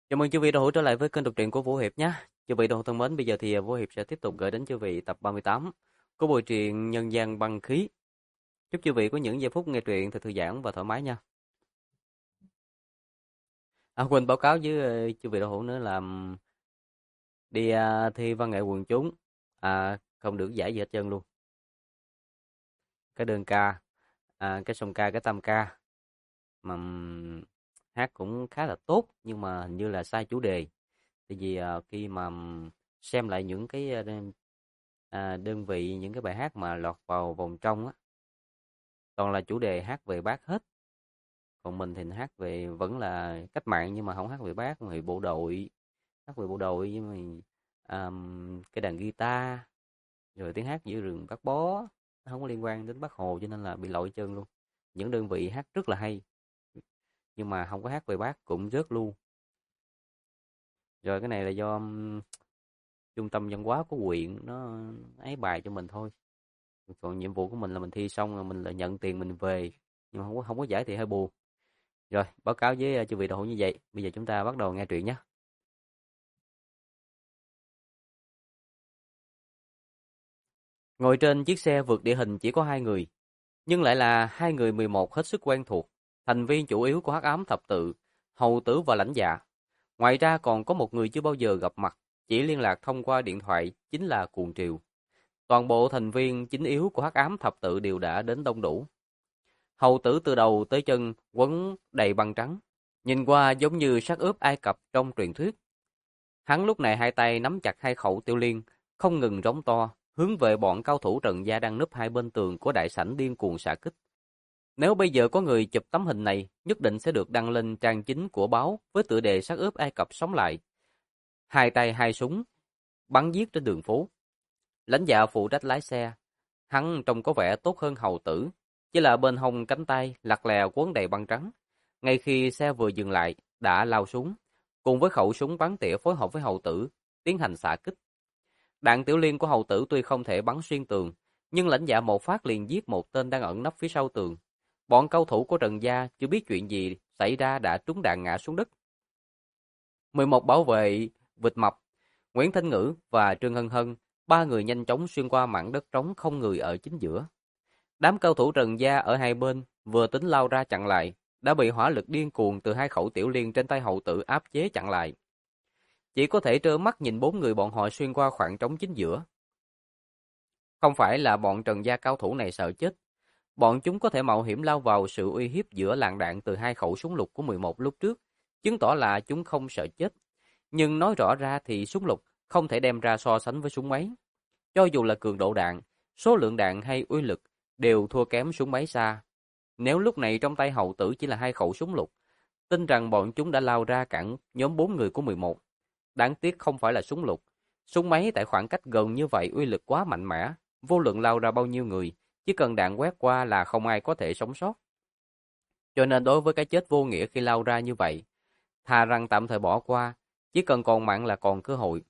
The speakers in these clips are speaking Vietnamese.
Chào mừng chư vị đã hữu trở lại với kênh đọc truyện của Vũ Hiệp nhé. Chư vị đã hữu thân mến, bây giờ thì Vũ Hiệp sẽ tiếp tục gửi đến chư vị tập 38 của bộ truyện Nhân gian băng khí. Chúc chư vị có những giây phút nghe truyện thật thư giãn và thoải mái nha. Quên báo cáo với chư vị đã hữu nữa là đi thi văn nghệ quần chúng, không được giải gì hết trơn luôn. Cái đơn ca, cái song ca, cái tam ca mà hát cũng khá là tốt, nhưng mà hình như là sai chủ đề. Tại vì khi mà xem lại những cái đơn vị, những cái bài hát mà lọt vào vòng trong á, toàn là chủ đề hát về Bác hết. Còn mình thì hát về vẫn là cách mạng, nhưng mà không hát về Bác, mà về bộ đội, hát về bộ đội với mình, cái đàn guitar, rồi tiếng hát giữa rừng Bác Bó, nó không có liên quan đến Bác Hồ, cho nên là bị lội chân luôn. Những đơn vị hát rất là hay, nhưng mà không có hát về Bác cũng rớt luôn. Rồi cái này là do trung tâm văn hóa của huyện nó ấy bài cho mình thôi. Còn nhiệm vụ của mình là mình thi xong rồi mình lại nhận tiền mình về, nhưng mà không có giải thì hơi buồn. Rồi, báo cáo với chư vị đạo hữu như vậy. Bây giờ chúng ta bắt đầu nghe truyện nhé. Ngồi trên chiếc xe vượt địa hình chỉ có hai người, nhưng lại là hai người 11 hết sức quen thuộc, thành viên chủ yếu của Hắc Ám Thập Tự, Hầu Tử và Lãnh Dạ. Ngoài ra còn có một người chưa bao giờ gặp mặt, chỉ liên lạc thông qua điện thoại, chính là Cuồng Triều. Toàn bộ thành viên chính yếu của Hắc Ám Thập Tự đều đã đến đông đủ. Hầu Tử từ đầu tới chân quấn đầy băng trắng, nhìn qua giống như xác ướp Ai Cập trong truyền thuyết. Hắn lúc này hai tay nắm chặt hai khẩu tiêu liên, không ngừng rống to, hướng về bọn cao thủ Trần gia đang núp hai bên tường của đại sảnh điên cuồng xạ kích. Nếu bây giờ có người chụp tấm hình này, nhất định sẽ được đăng lên trang chính của báo với tựa đề xác ướp Ai Cập sống lại. Hai tay hai súng, bắn giết trên đường phố. Lãnh Dạ phụ trách lái xe, hắn trông có vẻ tốt hơn Hầu Tử, chỉ là bên hông cánh tay lặt lè quấn đầy băng trắng. Ngay khi xe vừa dừng lại, đã lao súng, cùng với khẩu súng bắn tỉa phối hợp với Hầu Tử, tiến hành xạ kích. Đạn tiểu liên của Hầu Tử tuy không thể bắn xuyên tường, nhưng Lãnh Dạ một phát liền giết một tên đang ẩn nấp phía sau tường. Bọn cao thủ của Trần gia chưa biết chuyện gì xảy ra đã trúng đạn ngã xuống đất. 11 bảo vệ Vịt Mập, Nguyễn Thanh Ngữ và Trương Hân Hân, ba người nhanh chóng xuyên qua mảng đất trống không người ở chính giữa. Đám cao thủ Trần gia ở hai bên vừa tính lao ra chặn lại, đã bị hỏa lực điên cuồng từ hai khẩu tiểu liên trên tay Hầu Tử áp chế chặn lại. Chỉ có thể trơ mắt nhìn bốn người bọn họ xuyên qua khoảng trống chính giữa. Không phải là bọn Trần gia cao thủ này sợ chết, bọn chúng có thể mạo hiểm lao vào sự uy hiếp giữa làn đạn từ hai khẩu súng lục của 11 lúc trước, chứng tỏ là chúng không sợ chết. Nhưng nói rõ ra thì súng lục không thể đem ra so sánh với súng máy. Cho dù là cường độ đạn, số lượng đạn hay uy lực đều thua kém súng máy xa. Nếu lúc này trong tay Hầu Tử chỉ là hai khẩu súng lục, tin rằng bọn chúng đã lao ra cản nhóm 4 người của 11. Đáng tiếc không phải là súng lục. Súng máy tại khoảng cách gần như vậy uy lực quá mạnh mẽ, vô luận lao ra bao nhiêu người, chỉ cần đạn quét qua là không ai có thể sống sót. Cho nên đối với cái chết vô nghĩa khi lao ra như vậy, thà rằng tạm thời bỏ qua, chỉ cần còn mạng là còn cơ hội.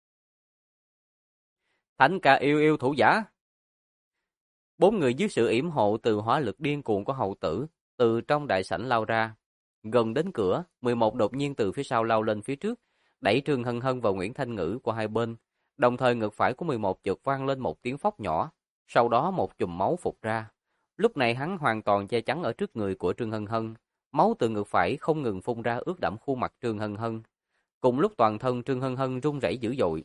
Thánh ca yêu yêu thủ giả. Bốn người dưới sự yểm hộ từ hỏa lực điên cuồng của Hầu Tử, từ trong đại sảnh lao ra. Gần đến cửa, 11 đột nhiên từ phía sau lao lên phía trước, đẩy Trương Hân Hân và Nguyễn Thanh Ngữ qua hai bên. Đồng thời ngực phải của 11 chợt vang lên một tiếng phốc nhỏ, sau đó một chùm máu phụt ra. Lúc này hắn hoàn toàn che chắn ở trước người của Trương Hân Hân, máu từ ngực phải không ngừng phun ra ướt đẫm khuôn mặt Trương Hân Hân. Cùng lúc toàn thân Trương Hân Hân run rẩy dữ dội.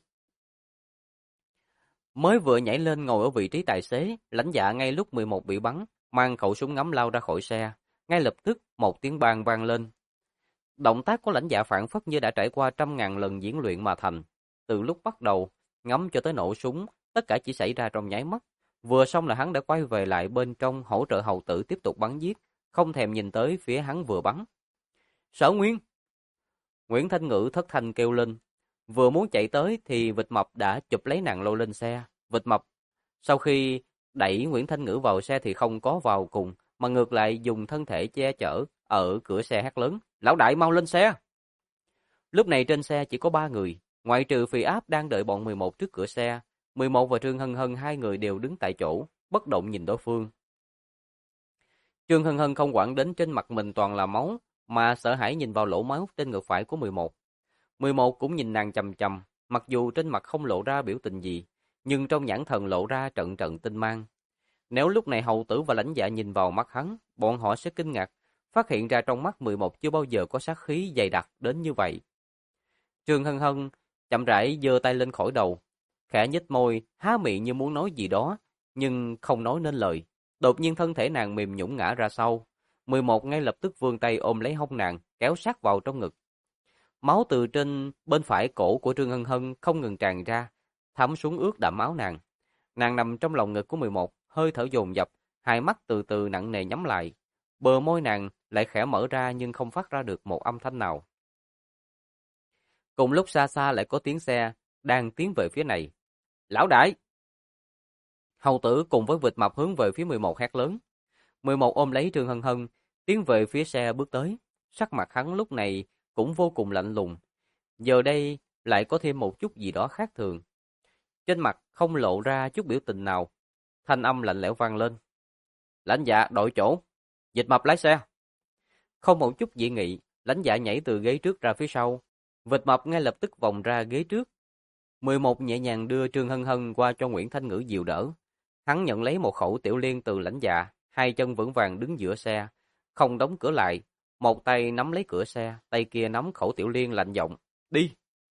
Mới vừa nhảy lên ngồi ở vị trí tài xế, Lãnh Dạ ngay lúc 11 bị bắn, mang khẩu súng ngắm lao ra khỏi xe. Ngay lập tức, một tiếng bang vang lên. Động tác của Lãnh Dạ phảng phất như đã trải qua trăm ngàn lần diễn luyện mà thành. Từ lúc bắt đầu, ngắm cho tới nổ súng, tất cả chỉ xảy ra trong nháy mắt. Vừa xong là hắn đã quay về lại bên trong hỗ trợ Hầu Tử tiếp tục bắn giết, không thèm nhìn tới phía hắn vừa bắn. Sở Nguyên! Nguyễn Thanh Ngữ thất thanh kêu lên. Vừa muốn chạy tới thì Vịt Mập đã chụp lấy nàng lôi lên xe. Vịt Mập sau khi đẩy Nguyễn Thanh Ngữ vào xe thì không có vào cùng, mà ngược lại dùng thân thể che chở ở cửa xe hét lớn. Lão đại mau lên xe! Lúc này trên xe chỉ có ba người, ngoại trừ Phi Áp đang đợi bọn 11 trước cửa xe. 11 và Trương Hân Hân hai người đều đứng tại chỗ, bất động nhìn đối phương. Trương Hân Hân không quản đến trên mặt mình toàn là máu, mà sợ hãi nhìn vào lỗ máu trên ngực phải của 11. 11 cũng nhìn nàng chằm chằm, mặc dù trên mặt không lộ ra biểu tình gì, nhưng trong nhãn thần lộ ra trận trận tinh mang. Nếu lúc này hầu tử và lãnh dạ nhìn vào mắt hắn, bọn họ sẽ kinh ngạc, phát hiện ra trong mắt 11 chưa bao giờ có sát khí dày đặc đến như vậy. Trương Hân Hân chậm rãi giơ tay lên khỏi đầu, khẽ nhếch môi, há miệng như muốn nói gì đó, nhưng không nói nên lời. Đột nhiên thân thể nàng mềm nhũn ngã ra sau. 11 ngay lập tức vươn tay ôm lấy hông nàng, kéo sát vào trong ngực. Máu từ trên bên phải cổ của Trương Hân Hân không ngừng tràn ra, thấm xuống ướt đẫm áo nàng. Nàng nằm trong lòng ngực của 11, hơi thở dồn dập, hai mắt từ từ nặng nề nhắm lại. Bờ môi nàng lại khẽ mở ra nhưng không phát ra được một âm thanh nào. Cùng lúc xa xa lại có tiếng xe đang tiến về phía này. Lão đại! Hầu tử cùng với vịt mập hướng về phía 11 hét lớn. 11 ôm lấy Trương Hân Hân, tiến về phía xe bước tới. Sắc mặt hắn lúc này cũng vô cùng lạnh lùng. Giờ đây lại có thêm một chút gì đó khác thường. Trên mặt không lộ ra chút biểu tình nào. Thanh âm lạnh lẽo vang lên. Lãnh dạ đội chỗ, vịt mập lái xe. Không một chút dị nghị, lãnh dạ nhảy từ ghế trước ra phía sau. Vịt mập ngay lập tức vòng ra ghế trước. 11 nhẹ nhàng đưa Trương Hân Hân qua cho Nguyễn Thanh Ngữ dìu đỡ. Hắn nhận lấy một khẩu tiểu liên từ lãnh dạ, hai chân vững vàng đứng giữa xe, không đóng cửa lại, một tay nắm lấy cửa xe, tay kia nắm khẩu tiểu liên lạnh giọng, đi.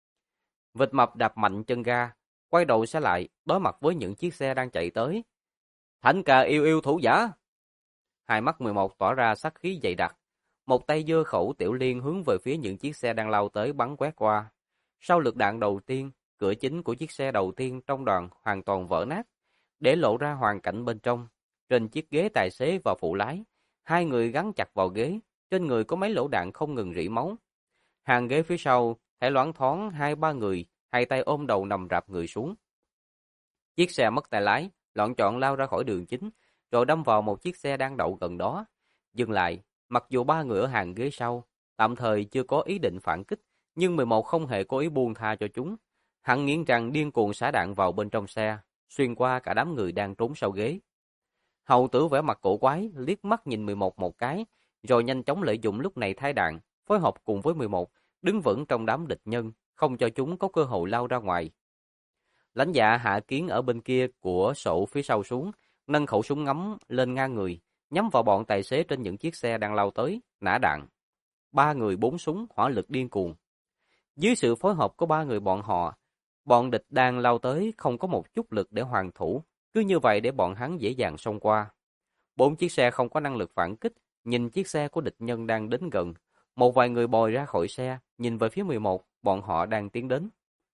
Vịt mập đạp mạnh chân ga, quay đầu xe lại, đối mặt với những chiếc xe đang chạy tới. Thánh ca yêu yêu thủ giả. Hai mắt 11 tỏa ra sát khí dày đặc, một tay giơ khẩu tiểu liên hướng về phía những chiếc xe đang lao tới bắn quét qua. Sau lượt đạn đầu tiên, cửa chính của chiếc xe đầu tiên trong đoàn hoàn toàn vỡ nát, để lộ ra hoàn cảnh bên trong. Trên chiếc ghế tài xế và phụ lái, hai người gắn chặt vào ghế, trên người có mấy lỗ đạn không ngừng rỉ máu. Hàng ghế phía sau, thấy loáng thoáng hai ba người, hai tay ôm đầu nằm rạp người xuống. Chiếc xe mất tay lái, loạng choạng lao ra khỏi đường chính, rồi đâm vào một chiếc xe đang đậu gần đó. Dừng lại, mặc dù ba người ở hàng ghế sau, tạm thời chưa có ý định phản kích, nhưng 11 không hề có ý buông tha cho chúng. Hắn nghiến răng điên cuồng xả đạn vào bên trong xe, xuyên qua cả đám người đang trốn sau ghế. Hầu tử vẻ mặt cổ quái, liếc mắt nhìn 11 một cái, rồi nhanh chóng lợi dụng lúc này thay đạn, phối hợp cùng với 11, đứng vững trong đám địch nhân, không cho chúng có cơ hội lao ra ngoài. Lãnh dạ hạ kiến ở bên kia của sổ phía sau xuống, nâng khẩu súng ngắm lên ngang người, nhắm vào bọn tài xế trên những chiếc xe đang lao tới, nã đạn. Ba người bốn súng, hỏa lực điên cuồng. Dưới sự phối hợp của ba người bọn họ, bọn địch đang lao tới không có một chút lực để hoàn thủ, cứ như vậy để bọn hắn dễ dàng xông qua. Bốn chiếc xe không có năng lực phản kích, nhìn chiếc xe của địch nhân đang đến gần. Một vài người bò ra khỏi xe, nhìn về phía 11, bọn họ đang tiến đến.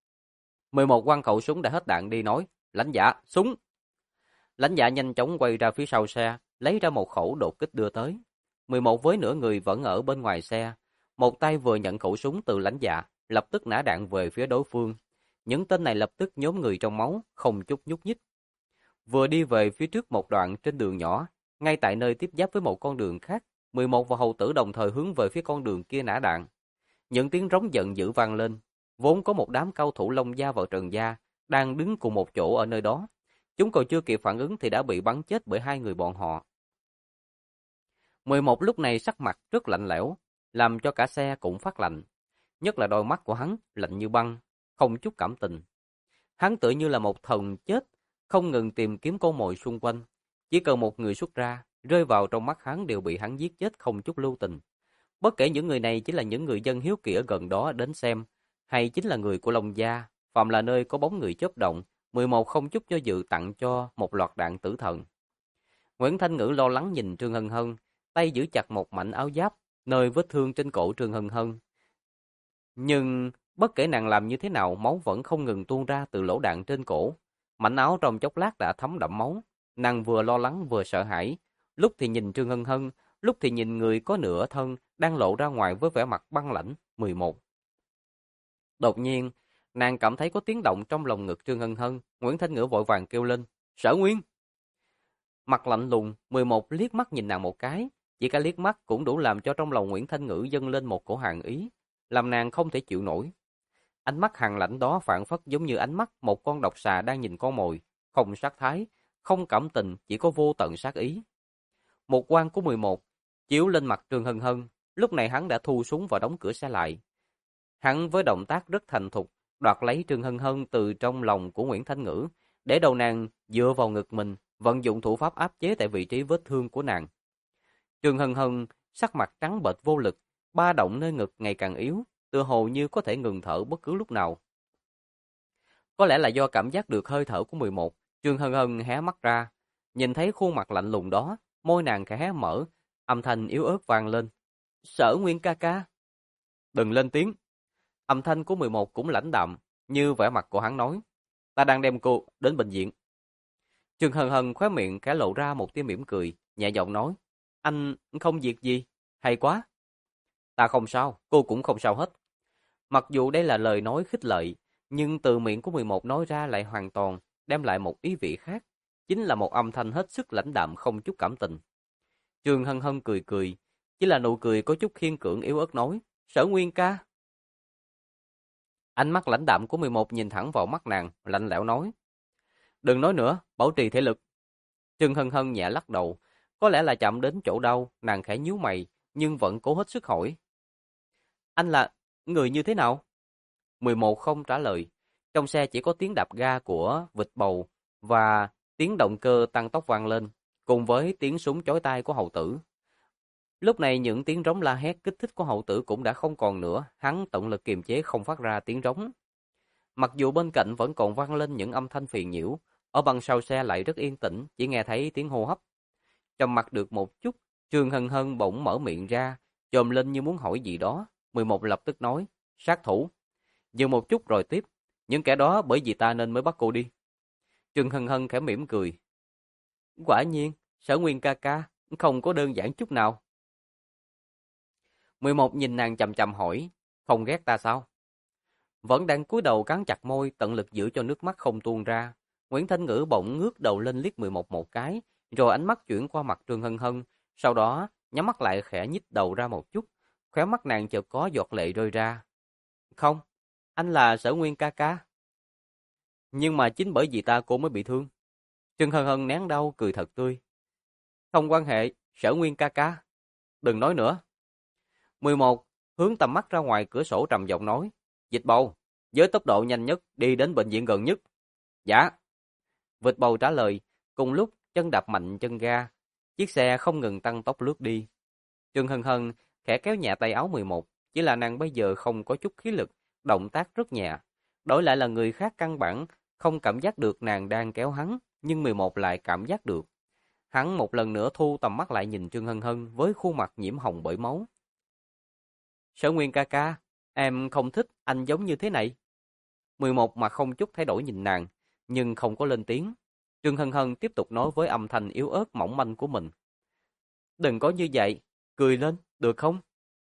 11 quăng khẩu súng đã hết đạn đi nói, lãnh dạ, súng. Lãnh dạ nhanh chóng quay ra phía sau xe, lấy ra một khẩu đột kích đưa tới. 11 với nửa người vẫn ở bên ngoài xe, một tay vừa nhận khẩu súng từ lãnh dạ, lập tức nã đạn về phía đối phương. Những tên này lập tức nhóm người trong máu, không chút nhúc nhích. Vừa đi về phía trước một đoạn trên đường nhỏ, ngay tại nơi tiếp giáp với một con đường khác, 11 và hầu tử đồng thời hướng về phía con đường kia nã đạn. Những tiếng rống giận dữ vang lên, vốn có một đám cao thủ lông da vào trần da, đang đứng cùng một chỗ ở nơi đó. Chúng còn chưa kịp phản ứng thì đã bị bắn chết bởi hai người bọn họ. 11 lúc này sắc mặt rất lạnh lẽo, làm cho cả xe cũng phát lạnh. Nhất là đôi mắt của hắn lạnh như băng, không chút cảm tình. Hắn tựa như là một thần chết, không ngừng tìm kiếm con mồi xung quanh. Chỉ cần một người xuất ra, rơi vào trong mắt hắn đều bị hắn giết chết không chút lưu tình. Bất kể những người này chỉ là những người dân hiếu kỳ ở gần đó đến xem, hay chính là người của Long Gia, phạm là nơi có bóng người chớp động, 11 không chút do dự tặng cho một loạt đạn tử thần. Nguyễn Thanh Ngữ lo lắng nhìn Trương Hân Hân, tay giữ chặt một mảnh áo giáp, nơi vết thương trên cổ Trương Hân Hân. Nhưng bất kể nàng làm như thế nào, máu vẫn không ngừng tuôn ra từ lỗ đạn trên cổ. Mảnh áo trong chốc lát đã thấm đẫm máu. Nàng vừa lo lắng vừa sợ hãi. Lúc thì nhìn Trương Hân Hân, lúc thì nhìn người có nửa thân đang lộ ra ngoài với vẻ mặt băng lãnh. 11. Đột nhiên, nàng cảm thấy có tiếng động trong lồng ngực Trương Hân Hân. Nguyễn Thanh Ngữ vội vàng kêu lên, Sở Nguyên. Mặt lạnh lùng, 11 liếc mắt nhìn nàng một cái. Chỉ cả liếc mắt cũng đủ làm cho trong lòng Nguyễn Thanh Ngữ dâng lên một cổ hàn ý, làm nàng không thể chịu nổi. Ánh mắt hàn lãnh đó phảng phất giống như ánh mắt một con độc xà đang nhìn con mồi, không sát thái, không cảm tình, chỉ có vô tận sát ý. Một quang của 11 chiếu lên mặt Trương Hân Hân, lúc này hắn đã thu súng và đóng cửa xe lại. Hắn với động tác rất thành thục, đoạt lấy Trương Hân Hân từ trong lòng của Nguyễn Thanh Ngữ, để đầu nàng dựa vào ngực mình, vận dụng thủ pháp áp chế tại vị trí vết thương của nàng. Trương Hân Hân sắc mặt trắng bệch vô lực, ba động nơi ngực ngày càng yếu, tựa hồ như có thể ngừng thở bất cứ lúc nào. Có lẽ là do cảm giác được hơi thở của 11, Trương Hân Hân hé mắt ra, nhìn thấy khuôn mặt lạnh lùng đó, môi nàng khẽ hé mở, âm thanh yếu ớt vang lên. Sở Nguyên ca ca. Đừng lên tiếng. Âm thanh của 11 cũng lãnh đạm, như vẻ mặt của hắn nói. Ta đang đem cô đến bệnh viện. Trương Hân Hân khóe miệng khẽ lộ ra một tia mỉm cười, nhẹ giọng nói. Anh không việc gì, hay quá. Ta không sao, cô cũng không sao hết. Mặc dù đây là lời nói khích lệ, nhưng từ miệng của 11 nói ra lại hoàn toàn đem lại một ý vị khác, chính là một âm thanh hết sức lãnh đạm không chút cảm tình. Trương Hân Hân cười cười, chỉ là nụ cười có chút khiên cưỡng yếu ớt nói, Sở Nguyên ca. Ánh mắt lãnh đạm của 11 nhìn thẳng vào mắt nàng, lạnh lẽo nói, đừng nói nữa, bảo trì thể lực. Trương Hân Hân nhẹ lắc đầu, có lẽ là chạm đến chỗ đau, nàng khẽ nhíu mày, nhưng vẫn cố hết sức hỏi. Anh là người như thế nào? 11 không trả lời. Trong xe chỉ có tiếng đạp ga của vịt bầu và tiếng động cơ tăng tốc vang lên, cùng với tiếng súng chói tai của hầu tử. Lúc này những tiếng rống la hét kích thích của hầu tử cũng đã không còn nữa, hắn tận lực kiềm chế không phát ra tiếng rống. Mặc dù bên cạnh vẫn còn vang lên những âm thanh phiền nhiễu, ở băng sau xe lại rất yên tĩnh, chỉ nghe thấy tiếng hô hấp. Trầm mặc được một chút, Trương Hân Hân bỗng mở miệng ra, chồm lên như muốn hỏi gì đó. 11 lập tức nói, sát thủ. Dừng một chút rồi tiếp, những kẻ đó bởi vì ta nên mới bắt cô đi. Trương Hân Hân khẽ mỉm cười. Quả nhiên, Sở Nguyên ca ca, không có đơn giản chút nào. 11 nhìn nàng chằm chằm hỏi, không ghét ta sao? Vẫn đang cúi đầu cắn chặt môi, tận lực giữ cho nước mắt không tuôn ra. Nguyễn Thanh Ngữ bỗng ngước đầu lên liếc 11 một cái, rồi ánh mắt chuyển qua mặt Trương Hân Hân, sau đó nhắm mắt lại khẽ nhích đầu ra một chút, khóe mắt nàng chợt có giọt lệ rơi ra. Không, anh là Sở Nguyên ca ca. Nhưng mà chính bởi vì ta cô mới bị thương. Trương Hân Hân nén đau cười thật tươi. Không quan hệ, Sở Nguyên ca ca. Đừng nói nữa. 11 hướng tầm mắt ra ngoài cửa sổ trầm giọng nói. Dịch bầu, với tốc độ nhanh nhất đi đến bệnh viện gần nhất. Dạ. Vịt bầu trả lời, cùng lúc chân đạp mạnh chân ga. Chiếc xe không ngừng tăng tốc lướt đi. Trương Hân Hân khẽ kéo nhẹ tay áo 11, chỉ là nàng bây giờ không có chút khí lực, động tác rất nhẹ. Đổi lại là người khác căn bản không cảm giác được nàng đang kéo hắn, nhưng 11 lại cảm giác được. Hắn một lần nữa thu tầm mắt lại nhìn Trương Hân Hân với khuôn mặt nhiễm hồng bởi máu. Sở Nguyên ca ca, em không thích anh giống như thế này. 11 mà không chút thay đổi nhìn nàng, nhưng không có lên tiếng. Trương Hân Hân tiếp tục nói với âm thanh yếu ớt mỏng manh của mình. Đừng có như vậy, cười lên, được không?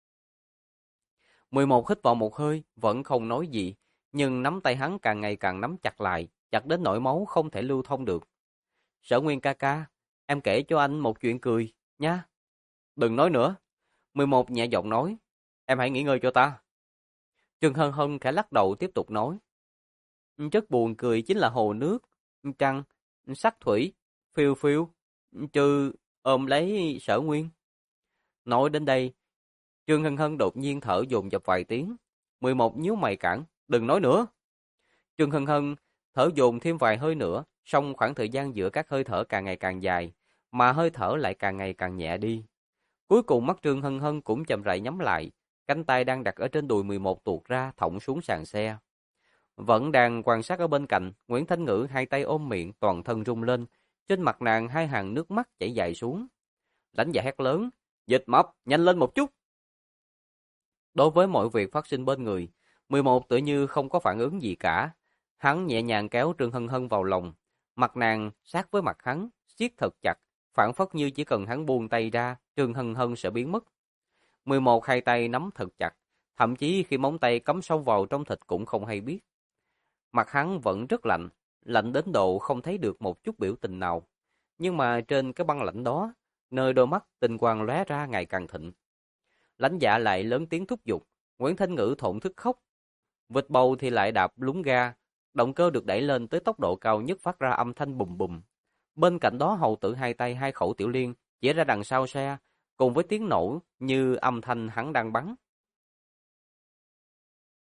11 hít vào một hơi, vẫn không nói gì, nhưng nắm tay hắn càng ngày càng nắm chặt lại, chặt đến nỗi máu không thể lưu thông được. Sở Nguyên ca ca, em kể cho anh một chuyện cười, nha. Đừng nói nữa. 11 nhẹ giọng nói, em hãy nghỉ ngơi cho ta. Trương Hân Hân khẽ lắc đầu tiếp tục nói. Rất buồn cười chính là hồ nước, trăng, sắc thủy, phiêu phiêu, trừ ôm lấy Sở Nguyên. Nói đến đây, Trương Hân Hân đột nhiên thở dồn dập vài tiếng. 11 nhíu mày cản, đừng nói nữa. Trương Hân Hân thở dồn thêm vài hơi nữa, song khoảng thời gian giữa các hơi thở càng ngày càng dài, mà hơi thở lại càng ngày càng nhẹ đi. Cuối cùng mắt Trương Hân Hân cũng chậm rãi nhắm lại, cánh tay đang đặt ở trên đùi 11 tuột ra thõng xuống sàn xe. Vẫn đang quan sát ở bên cạnh, Nguyễn Thanh Ngữ hai tay ôm miệng, toàn thân rung lên, trên mặt nàng hai hàng nước mắt chảy dài xuống. Lãnh Dạ hét lớn, Dịch Mập, nhanh lên một chút. Đối với mọi việc phát sinh bên người, 11 tự như không có phản ứng gì cả. Hắn nhẹ nhàng kéo Trương Hân Hân vào lòng, mặt nàng sát với mặt hắn, siết thật chặt, phảng phất như chỉ cần hắn buông tay ra, Trương Hân Hân sẽ biến mất. 11 hai tay nắm thật chặt, thậm chí khi móng tay cắm sâu vào trong thịt cũng không hay biết. Mặt hắn vẫn rất lạnh, lạnh đến độ không thấy được một chút biểu tình nào. Nhưng mà trên cái băng lạnh đó, nơi đôi mắt tinh quang lóe ra ngày càng thịnh. Lãnh Dạ lại lớn tiếng thúc giục, Nguyễn Thanh Ngữ thổn thức khóc. Vịt bầu thì lại đạp lún ga, động cơ được đẩy lên tới tốc độ cao nhất phát ra âm thanh bùm bùm. Bên cạnh đó hầu tử hai tay hai khẩu tiểu liên chỉ ra đằng sau xe, cùng với tiếng nổ như âm thanh hắn đang bắn.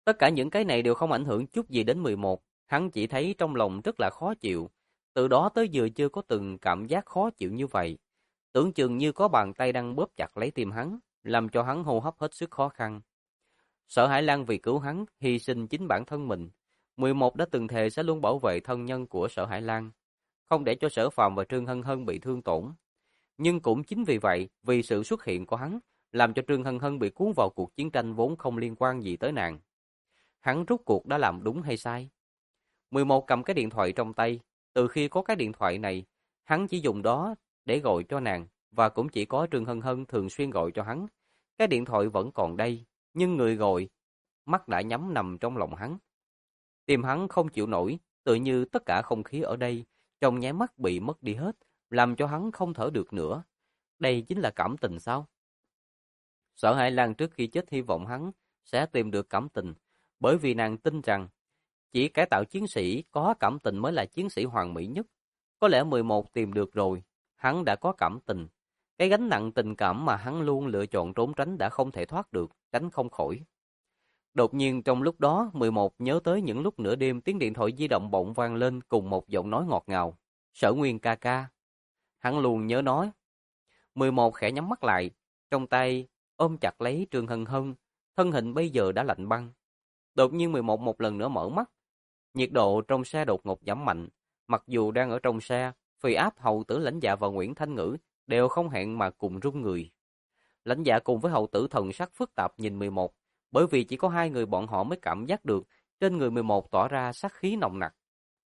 Tất cả những cái này đều không ảnh hưởng chút gì đến 11, hắn chỉ thấy trong lòng rất là khó chịu. Từ đó tới giờ chưa có từng cảm giác khó chịu như vậy. Tưởng chừng như có bàn tay đang bóp chặt lấy tim hắn, làm cho hắn hô hấp hết sức khó khăn. Sở Hải Lan vì cứu hắn, hy sinh chính bản thân mình. 11 đã từng thề sẽ luôn bảo vệ thân nhân của Sở Hải Lan, không để cho Sở Phàm và Trương Hân Hân bị thương tổn. Nhưng cũng chính vì vậy, vì sự xuất hiện của hắn, làm cho Trương Hân Hân bị cuốn vào cuộc chiến tranh vốn không liên quan gì tới nàng. Hắn rút cuộc đã làm đúng hay sai? 11 cầm cái điện thoại trong tay, từ khi có cái điện thoại này, hắn chỉ dùng đó để gọi cho nàng, và cũng chỉ có Trương Hân Hân thường xuyên gọi cho hắn. Cái điện thoại vẫn còn đây, nhưng người gọi, mắt đã nhắm nằm trong lòng hắn. Tim hắn không chịu nổi, tự như tất cả không khí ở đây, trong nháy mắt bị mất đi hết, làm cho hắn không thở được nữa. Đây chính là cảm tình sao? Sở Hải Lan trước khi chết hy vọng hắn sẽ tìm được cảm tình, bởi vì nàng tin rằng chỉ cải tạo chiến sĩ có cảm tình mới là chiến sĩ hoàn mỹ nhất. Có lẽ 11 tìm được rồi, hắn đã có cảm tình. Cái gánh nặng tình cảm mà hắn luôn lựa chọn trốn tránh đã không thể thoát được, tránh không khỏi. Đột nhiên trong lúc đó, 11 nhớ tới những lúc nửa đêm tiếng điện thoại di động bỗng vang lên cùng một giọng nói ngọt ngào. Sở Nguyên ca ca. Hắn luôn nhớ nói. 11 khẽ nhắm mắt lại, trong tay ôm chặt lấy Trương Hân Hân, thân hình bây giờ đã lạnh băng. Đột nhiên 11 một lần nữa mở mắt. Nhiệt độ trong xe đột ngột giảm mạnh, mặc dù đang ở trong xe, Phi Áp, Hầu Tử Lãnh Dạ và Nguyễn Thanh Ngữ đều không hẹn mà cùng run người. Lãnh Dạ cùng với Hầu Tử thần sắc phức tạp nhìn 11, bởi vì chỉ có hai người bọn họ mới cảm giác được trên người 11 tỏa ra sát khí nồng nặc.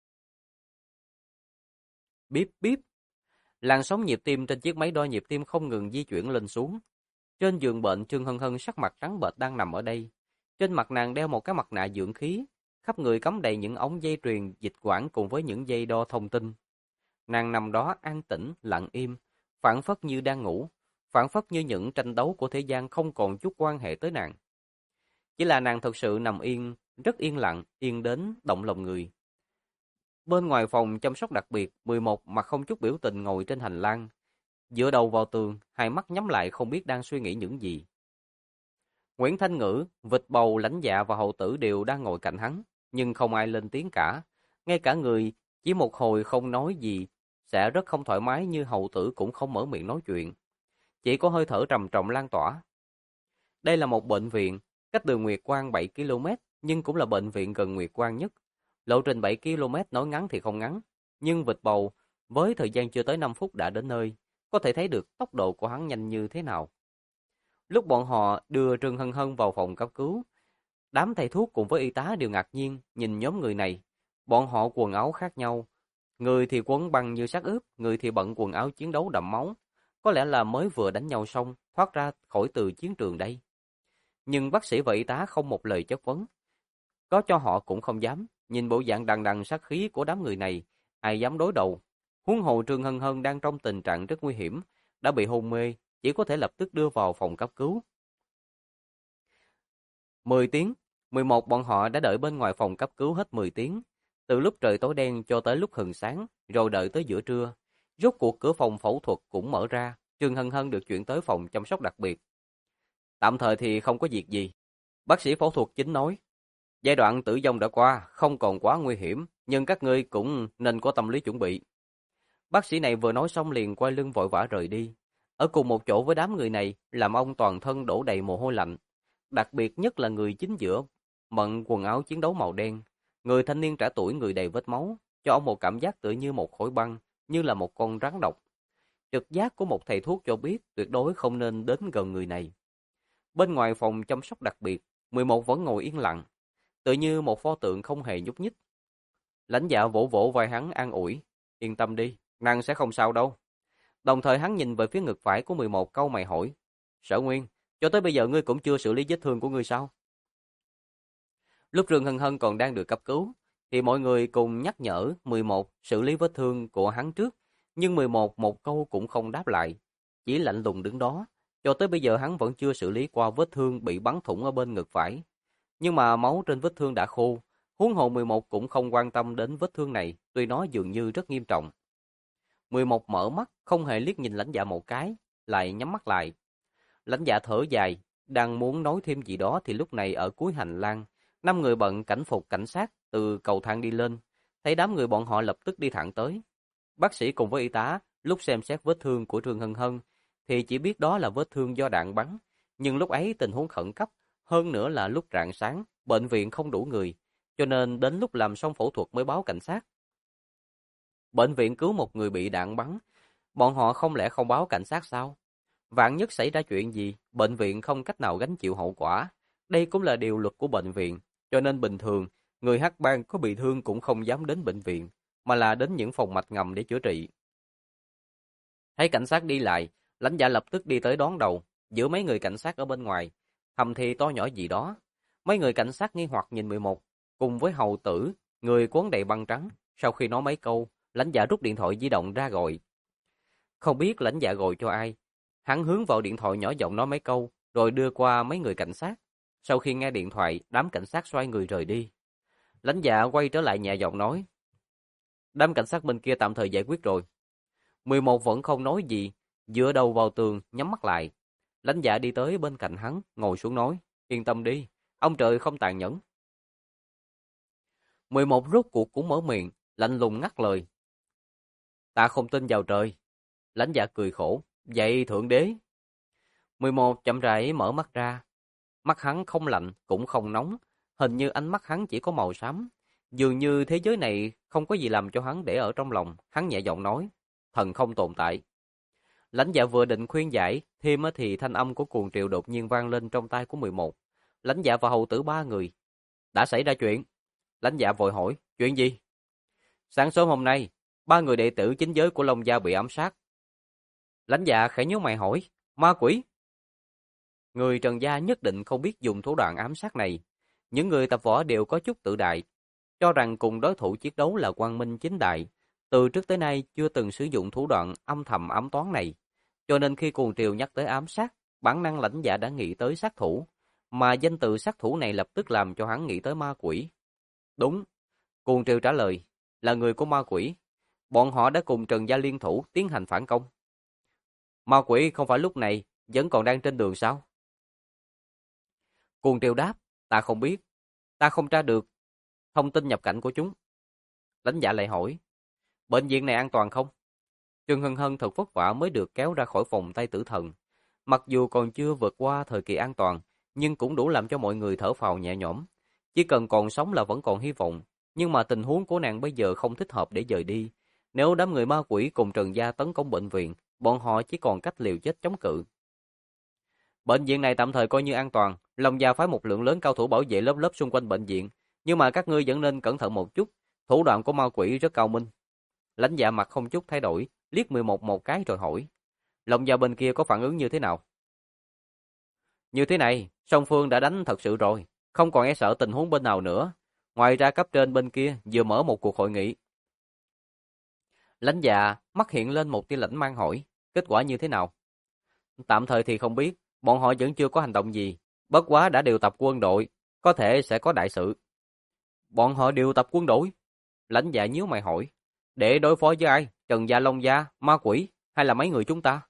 Bíp bíp, làn sóng nhịp tim trên chiếc máy đo nhịp tim không ngừng di chuyển lên xuống. Trên giường bệnh, Trương Hân Hân sắc mặt trắng bệch đang nằm ở đây. Trên mặt nàng đeo một cái mặt nạ dưỡng khí, khắp người cắm đầy những ống dây truyền dịch quản cùng với những dây đo thông tin. Nàng nằm đó an tĩnh, lặng im, phảng phất như đang ngủ, phảng phất như những tranh đấu của thế gian không còn chút quan hệ tới nàng. Chỉ là nàng thật sự nằm yên, rất yên lặng, yên đến động lòng người. Bên ngoài phòng chăm sóc đặc biệt, 11 mặt không chút biểu tình ngồi trên hành lang, dựa đầu vào tường, hai mắt nhắm lại không biết đang suy nghĩ những gì. Nguyễn Thanh Ngữ, Vịt Bầu, Lãnh Dạ và Hầu Tử đều đang ngồi cạnh hắn, nhưng không ai lên tiếng cả. Ngay cả người chỉ một hồi không nói gì, sẽ rất không thoải mái như Hầu Tử cũng không mở miệng nói chuyện. Chỉ có hơi thở trầm trọng lan tỏa. Đây là một bệnh viện, cách đường Nguyệt Quang 7 km, nhưng cũng là bệnh viện gần Nguyệt Quang nhất. Lộ trình 7 km nói ngắn thì không ngắn, nhưng Vịt Bầu, với thời gian chưa tới 5 phút đã đến nơi, có thể thấy được tốc độ của hắn nhanh như thế nào. Lúc bọn họ đưa Trương Hân Hân vào phòng cấp cứu, đám thầy thuốc cùng với y tá đều ngạc nhiên nhìn nhóm người này. Bọn họ quần áo khác nhau, người thì quấn băng như xác ướp, người thì bận quần áo chiến đấu đẫm máu. Có lẽ là mới vừa đánh nhau xong, thoát ra khỏi từ chiến trường đây. Nhưng bác sĩ và y tá không một lời chất vấn. Có cho họ cũng không dám, nhìn bộ dạng đằng đằng sát khí của đám người này, ai dám đối đầu. Huống hồ Trương Hân Hân đang trong tình trạng rất nguy hiểm, đã bị hôn mê, chỉ có thể lập tức đưa vào phòng cấp cứu. 10 tiếng, 11 bọn họ đã đợi bên ngoài phòng cấp cứu hết 10 tiếng, từ lúc trời tối đen cho tới lúc hừng sáng, rồi đợi tới giữa trưa. Rốt cuộc cửa phòng phẫu thuật cũng mở ra, Trương Hân Hân được chuyển tới phòng chăm sóc đặc biệt. Tạm thời thì không có việc gì. Bác sĩ phẫu thuật chính nói, giai đoạn tử vong đã qua, không còn quá nguy hiểm, nhưng các ngươi cũng nên có tâm lý chuẩn bị. Bác sĩ này vừa nói xong liền quay lưng vội vã rời đi. Ở cùng một chỗ với đám người này, làm ông toàn thân đổ đầy mồ hôi lạnh. Đặc biệt nhất là người chính giữa, bận quần áo chiến đấu màu đen. Người thanh niên trẻ tuổi người đầy vết máu, cho ông một cảm giác tựa như một khối băng, như là một con rắn độc. Trực giác của một thầy thuốc cho biết tuyệt đối không nên đến gần người này. Bên ngoài phòng chăm sóc đặc biệt, 11 vẫn ngồi yên lặng, tựa như một pho tượng không hề nhúc nhích. Lãnh Dạ vỗ vỗ vai hắn an ủi, yên tâm đi, nàng sẽ không sao đâu. Đồng thời hắn nhìn về phía ngực phải của 11 câu mày hỏi, Sở Nguyên, cho tới bây giờ ngươi cũng chưa xử lý vết thương của ngươi sao? Lúc Trương Hân Hân còn đang được cấp cứu, thì mọi người cùng nhắc nhở 11 xử lý vết thương của hắn trước, nhưng 11 một câu cũng không đáp lại, chỉ lạnh lùng đứng đó. Cho tới bây giờ hắn vẫn chưa xử lý qua vết thương bị bắn thủng ở bên ngực phải. Nhưng mà máu trên vết thương đã khô, huống hồ 11 cũng không quan tâm đến vết thương này, tuy nó dường như rất nghiêm trọng. 11 mở mắt, không hề liếc nhìn Lãnh Dạ một cái, lại nhắm mắt lại. Lãnh Dạ thở dài, đang muốn nói thêm gì đó thì lúc này ở cuối hành lang, 5 người bận cảnh phục cảnh sát từ cầu thang đi lên, thấy đám người bọn họ lập tức đi thẳng tới. Bác sĩ cùng với y tá lúc xem xét vết thương của Trương Hân Hân thì chỉ biết đó là vết thương do đạn bắn, nhưng lúc ấy tình huống khẩn cấp, hơn nữa là lúc rạng sáng, bệnh viện không đủ người, cho nên đến lúc làm xong phẫu thuật mới báo cảnh sát. Bệnh viện cứu một người bị đạn bắn, bọn họ không lẽ không báo cảnh sát sao? Vạn nhất xảy ra chuyện gì, bệnh viện không cách nào gánh chịu hậu quả. Đây cũng là điều luật của bệnh viện, cho nên bình thường, người hắc bang có bị thương cũng không dám đến bệnh viện, mà là đến những phòng mạch ngầm để chữa trị. Thấy cảnh sát đi lại, lãnh dạ lập tức đi tới đón đầu, giữa mấy người cảnh sát ở bên ngoài, thầm thì to nhỏ gì đó. Mấy người cảnh sát nghi hoặc nhìn 11, cùng với hầu tử, người quấn đầy băng trắng. Sau khi nói mấy câu, lãnh dạ rút điện thoại di động ra gọi. Không biết lãnh dạ gọi cho ai. Hắn hướng vào điện thoại nhỏ giọng nói mấy câu, rồi đưa qua mấy người cảnh sát. Sau khi nghe điện thoại, đám cảnh sát xoay người rời đi. Lãnh dạ quay trở lại nhẹ giọng nói. Đám cảnh sát bên kia tạm thời giải quyết rồi. 11 vẫn không nói gì, dựa đầu vào tường, nhắm mắt lại. Lãnh dạ đi tới bên cạnh hắn, ngồi xuống nói. Yên tâm đi, ông trời không tàn nhẫn. 11 rốt cuộc cũng mở miệng, lạnh lùng ngắt lời. Ta không tin vào trời. Lãnh dạ cười khổ. Vậy thượng đế. 11 chậm rãi mở mắt ra. Mắt hắn không lạnh, cũng không nóng. Hình như ánh mắt hắn chỉ có màu xám. Dường như thế giới này không có gì làm cho hắn để ở trong lòng. Hắn nhẹ giọng nói. Thần không tồn tại. Lãnh dạ vừa định khuyên giải, thêm thì thanh âm của cuồng triều đột nhiên vang lên trong tai của 11. Lãnh dạ và hầu tử 3 người. Đã xảy ra chuyện. Lãnh dạ vội hỏi. Chuyện gì? Sáng sớm hôm nay, 3 người đệ tử chính giới của Long Gia bị ám sát. Lãnh dạ khẽ nhíu mày hỏi. Ma quỷ? Người Trần Gia nhất định không biết dùng thủ đoạn ám sát này. Những người tập võ đều có chút tự đại, cho rằng cùng đối thủ chiến đấu là quang minh chính đại. Từ trước tới nay chưa từng sử dụng thủ đoạn âm thầm ám toán này. Cho nên khi cuồng triều nhắc tới ám sát, bản năng lãnh dạ đã nghĩ tới sát thủ. Mà danh từ sát thủ này lập tức làm cho hắn nghĩ tới ma quỷ. Đúng, cuồng triều trả lời, là người của ma quỷ. Bọn họ đã cùng Trần Gia liên thủ tiến hành phản công. Ma quỷ không phải lúc này vẫn còn đang trên đường sao? Cuồng triều đáp, ta không biết, ta không tra được thông tin nhập cảnh của chúng. Lãnh dạ lại hỏi, bệnh viện này an toàn không? Trương Hân Hân thật vất vả mới được kéo ra khỏi phòng tay tử thần. Mặc dù còn chưa vượt qua thời kỳ an toàn, nhưng cũng đủ làm cho mọi người thở phào nhẹ nhõm. Chỉ cần còn sống là vẫn còn hy vọng, nhưng mà tình huống của nàng bây giờ không thích hợp để rời đi. Nếu đám người ma quỷ cùng Trần Gia tấn công bệnh viện, bọn họ chỉ còn cách liều chết chống cự. Bệnh viện này tạm thời coi như an toàn, Long Gia phái một lượng lớn cao thủ bảo vệ lớp lớp xung quanh bệnh viện, nhưng mà các ngươi vẫn nên cẩn thận một chút, thủ đoạn của ma quỷ rất cao minh. Lãnh dạ mặt không chút thay đổi, liếc 11 một cái rồi hỏi, Long Gia bên kia có phản ứng như thế nào? Như thế này, song phương đã đánh thật sự rồi, không còn e sợ tình huống bên nào nữa. Ngoài ra cấp trên bên kia vừa mở một cuộc hội nghị. Lãnh dạ mắt hiện lên một tia lãnh mang hỏi, kết quả như thế nào? Tạm thời thì không biết, bọn họ vẫn chưa có hành động gì, bất quá đã điều tập quân đội, có thể sẽ có đại sự. Bọn họ điều tập quân đội? Lãnh dạ nhíu mày hỏi, để đối phó với ai? Trần Gia, Long Gia, ma quỷ, hay là mấy người chúng ta?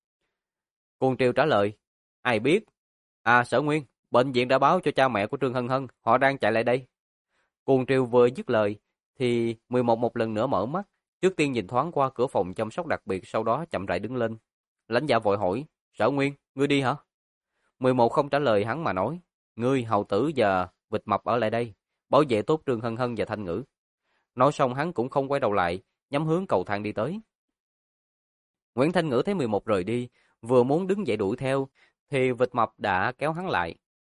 Cuồng Triều trả lời, ai biết? À, Sở Nguyên, bệnh viện đã báo cho cha mẹ của Trương Hân Hân, họ đang chạy lại đây. Cuồng Triều vừa dứt lời, thì 11 một lần nữa mở mắt, trước tiên nhìn thoáng qua cửa phòng chăm sóc đặc biệt, sau đó chậm rãi đứng lên. Lãnh dạ vội hỏi, Sở Nguyên, ngươi đi hả? 11 không trả lời hắn mà nói, ngươi, hầu tử và vịt mập ở lại đây, bảo vệ tốt Trương Hân Hân và Thanh Ngữ. Nói xong hắn cũng không quay đầu lại, nhắm hướng cầu thang đi tới. Nguyễn Thanh Ngữ thấy 11 rời đi, vừa muốn đứng dậy đuổi theo, thì vịt mập đã kéo hắn lại.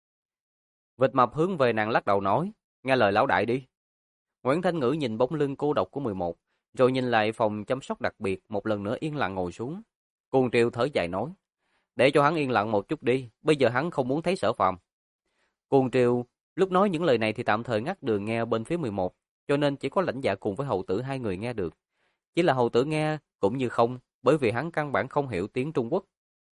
Vịt mập hướng về nàng lắc đầu nói, nghe lời lão đại đi. Nguyễn Thanh Ngữ nhìn bóng lưng cô độc của 11, rồi nhìn lại phòng chăm sóc đặc biệt, một lần nữa yên lặng ngồi xuống. Cuồng Triều thở dài nói, để cho hắn yên lặng một chút đi, bây giờ hắn không muốn thấy Sở Phàm. Cuồng Triều lúc nói những lời này thì tạm thời ngắt đường nghe bên phía 11, cho nên chỉ có lãnh dạ cùng với hầu tử hai người nghe được. Chỉ là hầu tử nghe cũng như không, bởi vì hắn căn bản không hiểu tiếng Trung Quốc.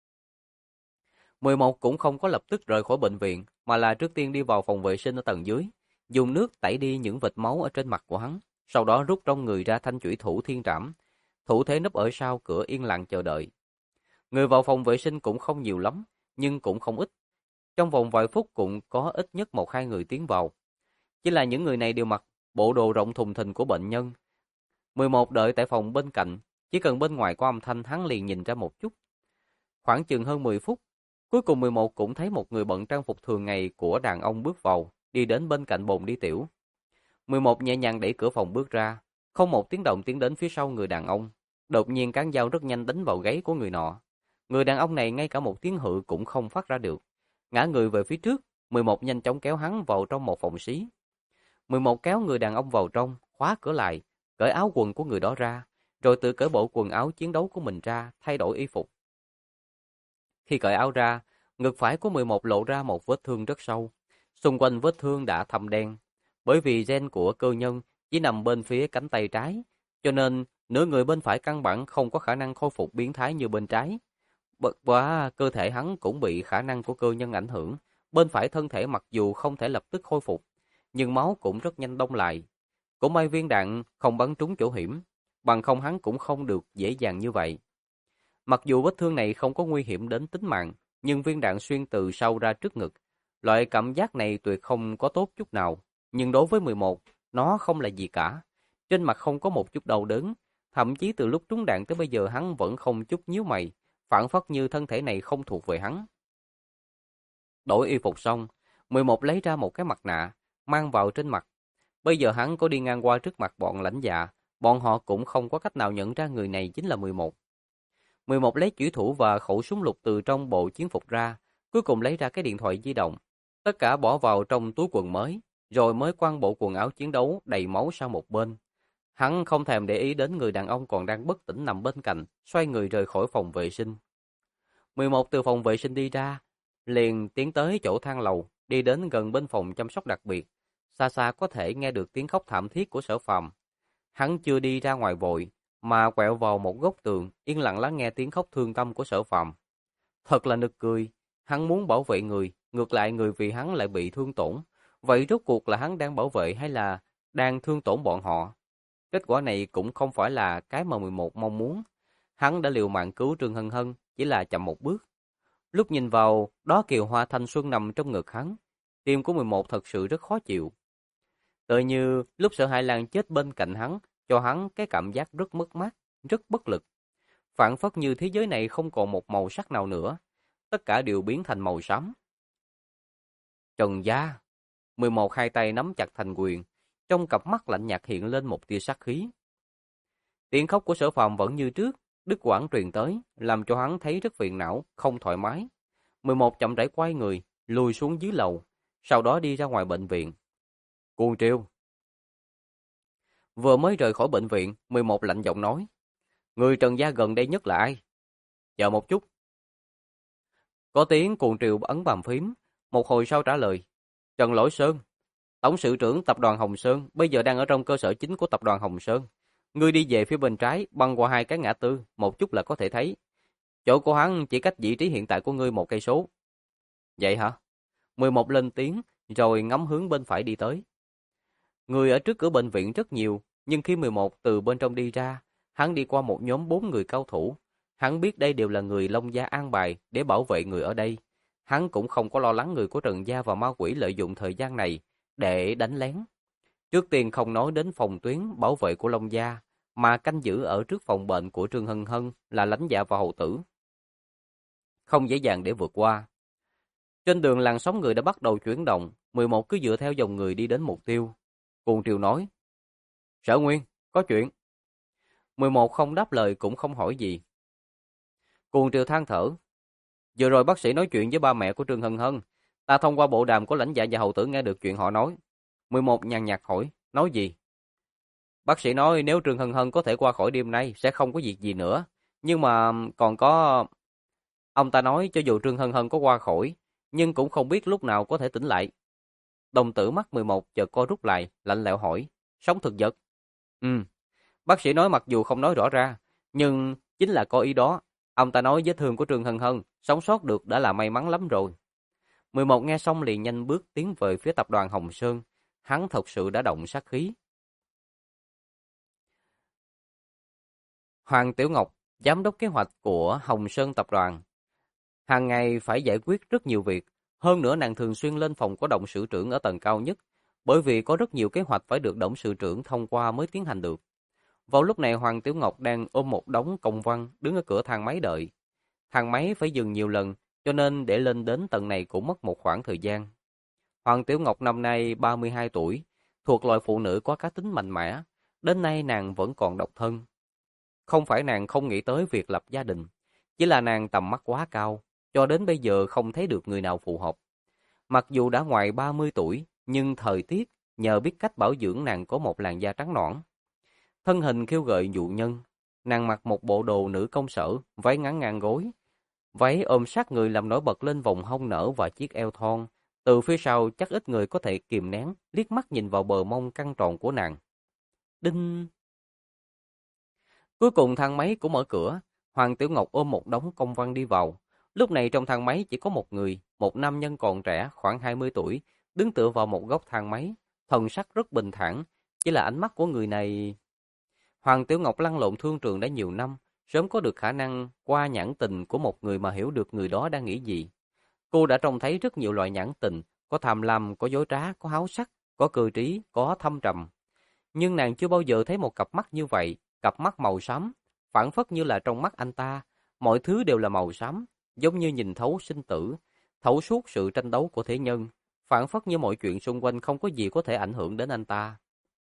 11 cũng không có lập tức rời khỏi bệnh viện, mà là trước tiên đi vào phòng vệ sinh ở tầng dưới, dùng nước tẩy đi những vệt máu ở trên mặt của hắn, sau đó rút trong người ra thanh chủy thủ thiên trảm, thủ thế núp ở sau cửa yên lặng chờ đợi. Người vào phòng vệ sinh cũng không nhiều lắm, nhưng cũng không ít. Trong vòng vài phút cũng có ít nhất 1-2 người tiến vào, Chỉ là những người này đều mặc bộ đồ rộng thùng thình của bệnh nhân. 11 đợi tại phòng bên cạnh, chỉ cần bên ngoài có âm thanh hắn liền nhìn ra một chút. Khoảng chừng hơn 10 phút, cuối cùng 11 cũng thấy một người bận trang phục thường ngày của đàn ông bước vào, đi đến bên cạnh bồn đi tiểu. 11 nhẹ nhàng đẩy cửa phòng bước ra, không một tiếng động tiến đến phía sau người đàn ông. Đột nhiên cán dao rất nhanh đánh vào gáy của người nọ. Người đàn ông này ngay cả một tiếng hự cũng không phát ra được. Ngã người về phía trước, 11 nhanh chóng kéo hắn vào trong một phòng xí. 11 kéo người đàn ông vào trong, khóa cửa lại, cởi áo quần của người đó ra, rồi tự cởi bộ quần áo chiến đấu của mình ra, thay đổi y phục. Khi cởi áo ra, ngực phải của 11 lộ ra một vết thương rất sâu. Xung quanh vết thương đã thâm đen. Bởi vì gen của cơ nhân chỉ nằm bên phía cánh tay trái, cho nên nửa người bên phải căn bản không có khả năng khôi phục biến thái như bên trái. Bất quá cơ thể hắn cũng bị khả năng của cơ nhân ảnh hưởng. Bên phải thân thể mặc dù không thể lập tức khôi phục, nhưng máu cũng rất nhanh đông lại. Cũng may viên đạn không bắn trúng chỗ hiểm, bằng không hắn cũng không được dễ dàng như vậy. Mặc dù vết thương này không có nguy hiểm đến tính mạng, nhưng viên đạn xuyên từ sau ra trước ngực. Loại cảm giác này tuyệt không có tốt chút nào, nhưng đối với 11, nó không là gì cả. Trên mặt không có một chút đau đớn, thậm chí từ lúc trúng đạn tới bây giờ hắn vẫn không chút nhíu mày, phảng phất như thân thể này không thuộc về hắn. Đổi y phục xong, 11 lấy ra một cái mặt nạ, mang vào trên mặt. Bây giờ hắn có đi ngang qua trước mặt bọn lãnh dạ, bọn họ cũng không có cách nào nhận ra người này chính là 11. 11 lấy chủy thủ và khẩu súng lục từ trong bộ chiến phục ra, cuối cùng lấy ra cái điện thoại di động. Tất cả bỏ vào trong túi quần mới, rồi mới quăng bộ quần áo chiến đấu đầy máu sang một bên. Hắn không thèm để ý đến người đàn ông còn đang bất tỉnh nằm bên cạnh, xoay người rời khỏi phòng vệ sinh. 11 từ phòng vệ sinh đi ra, liền tiến tới chỗ thang lầu, đi đến gần bên phòng chăm sóc đặc biệt. Xa xa có thể nghe được tiếng khóc thảm thiết của Sở Phàm. Hắn chưa đi ra ngoài vội, mà quẹo vào một góc tường, yên lặng lắng nghe tiếng khóc thương tâm của Sở Phàm. Thật là nực cười, hắn muốn bảo vệ người, ngược lại người vì hắn lại bị thương tổn. Vậy rốt cuộc là hắn đang bảo vệ hay là đang thương tổn bọn họ? Kết quả này cũng không phải là cái mà 11 mong muốn. Hắn đã liều mạng cứu Trương Hân Hân, chỉ là chậm một bước. Lúc nhìn vào, đó Kiều Hoa thanh xuân nằm trong ngực hắn. Tim của 11 thật sự rất khó chịu. Tựa như lúc Sở Hải Lan chết bên cạnh hắn, cho hắn cái cảm giác rất mất mát, rất bất lực. Phảng phất như thế giới này không còn một màu sắc nào nữa, tất cả đều biến thành màu xám. Trần gia, 11 hai tay nắm chặt thành quyền, trong cặp mắt lạnh nhạt hiện lên một tia sát khí. Tiếng khóc của Sở Phàm vẫn như trước, đứt quãng truyền tới, làm cho hắn thấy rất phiền não, không thoải mái. 11 chậm rãi quay người, lùi xuống dưới lầu, sau đó đi ra ngoài bệnh viện. Cuồng Triều. Vừa mới rời khỏi bệnh viện, 11 lạnh giọng nói. Người Trần gia gần đây nhất là ai? Chờ một chút. Có tiếng Cuồng Triều ấn bàn phím, một hồi sau trả lời. Trần Lỗi Sơn, Tổng sự trưởng tập đoàn Hồng Sơn, bây giờ đang ở trong cơ sở chính của tập đoàn Hồng Sơn. Ngươi đi về phía bên trái, băng qua hai cái ngã tư, một chút là có thể thấy. Chỗ của hắn chỉ cách vị trí hiện tại của ngươi 1 cây số. Vậy hả? 11 lên tiếng, rồi ngắm hướng bên phải đi tới. Người ở trước cửa bệnh viện rất nhiều, nhưng khi 11 từ bên trong đi ra, hắn đi qua một nhóm 4 người cao thủ. Hắn biết đây đều là người Long gia an bài để bảo vệ người ở đây. Hắn cũng không có lo lắng người của Trần gia và ma quỷ lợi dụng thời gian này để đánh lén. Trước tiên không nói đến phòng tuyến bảo vệ của Long gia, mà canh giữ ở trước phòng bệnh của Trương Hân Hân là lãnh dạ và hầu tử. Không dễ dàng để vượt qua. Trên đường làn sóng người đã bắt đầu chuyển động, 11 cứ dựa theo dòng người đi đến mục tiêu. Cuồng Triều nói, Sở Nguyên, có chuyện. 11 không đáp lời cũng không hỏi gì. Cuồng Triều than thở, vừa rồi bác sĩ nói chuyện với ba mẹ của Trương Hân Hân, ta thông qua bộ đàm của lãnh dạ và hầu tử nghe được chuyện họ nói. 11 nhàn nhạt hỏi, nói gì? Bác sĩ nói nếu Trương Hân Hân có thể qua khỏi đêm nay sẽ không có việc gì nữa, nhưng mà còn có... Ông ta nói cho dù Trương Hân Hân có qua khỏi, nhưng cũng không biết lúc nào có thể tỉnh lại. Đồng tử mắt 11 chợt co rút lại, lạnh lẽo hỏi, sống thực vật? Bác sĩ nói mặc dù không nói rõ ra, nhưng chính là có ý đó. Ông ta nói vết thương của Trương Hân Hân, sống sót được đã là may mắn lắm rồi. 11 nghe xong liền nhanh bước tiến về phía tập đoàn Hồng Sơn. Hắn thật sự đã động sát khí. Hoàng Tiểu Ngọc, giám đốc kế hoạch của Hồng Sơn tập đoàn. Hàng ngày phải giải quyết rất nhiều việc. Hơn nữa nàng thường xuyên lên phòng của đồng sự trưởng ở tầng cao nhất. bởi vì có rất nhiều kế hoạch phải được董sự trưởng thông qua mới tiến hành được. Vào lúc này Hoàng Tiểu Ngọc đang ôm một đống công văn đứng ở cửa thang máy đợi. Thang máy phải dừng nhiều lần, cho nên để lên đến tầng này cũng mất một khoảng thời gian. Hoàng Tiểu Ngọc năm nay 32 tuổi, thuộc loại phụ nữ có cá tính mạnh mẽ. Đến nay nàng vẫn còn độc thân. Không phải nàng không nghĩ tới việc lập gia đình, chỉ là nàng tầm mắt quá cao, cho đến bây giờ không thấy được người nào phù hợp. Mặc dù đã ngoài 30 tuổi, nhưng thời tiết, nhờ biết cách bảo dưỡng nàng có một làn da trắng nõn. Thân hình khiêu gợi dụ nhân, nàng mặc một bộ đồ nữ công sở, váy ngắn ngang gối. Váy ôm sát người làm nổi bật lên vòng hông nở và chiếc eo thon. Từ phía sau chắc ít người có thể kìm nén, liếc mắt nhìn vào bờ mông căng tròn của nàng. Đinh! Cuối cùng thang máy cũng mở cửa, Hoàng Tiểu Ngọc ôm một đống công văn đi vào. Lúc này trong thang máy chỉ có một người, một nam nhân còn trẻ, khoảng 20 tuổi, đứng tựa vào một góc thang máy, thần sắc rất bình thản, chỉ là ánh mắt của người này. Hoàng Tiểu Ngọc lăn lộn thương trường đã nhiều năm, sớm có được khả năng qua nhãn tình của một người mà hiểu được người đó đang nghĩ gì. Cô đã trông thấy rất nhiều loại nhãn tình, có tham lam, có dối trá, có háo sắc, có cơ trí, có thâm trầm. Nhưng nàng chưa bao giờ thấy một cặp mắt như vậy, cặp mắt màu xám, phảng phất như là trong mắt anh ta, mọi thứ đều là màu xám, giống như nhìn thấu sinh tử, thấu suốt sự tranh đấu của thế nhân, phảng phất như mọi chuyện xung quanh không có gì có thể ảnh hưởng đến anh ta.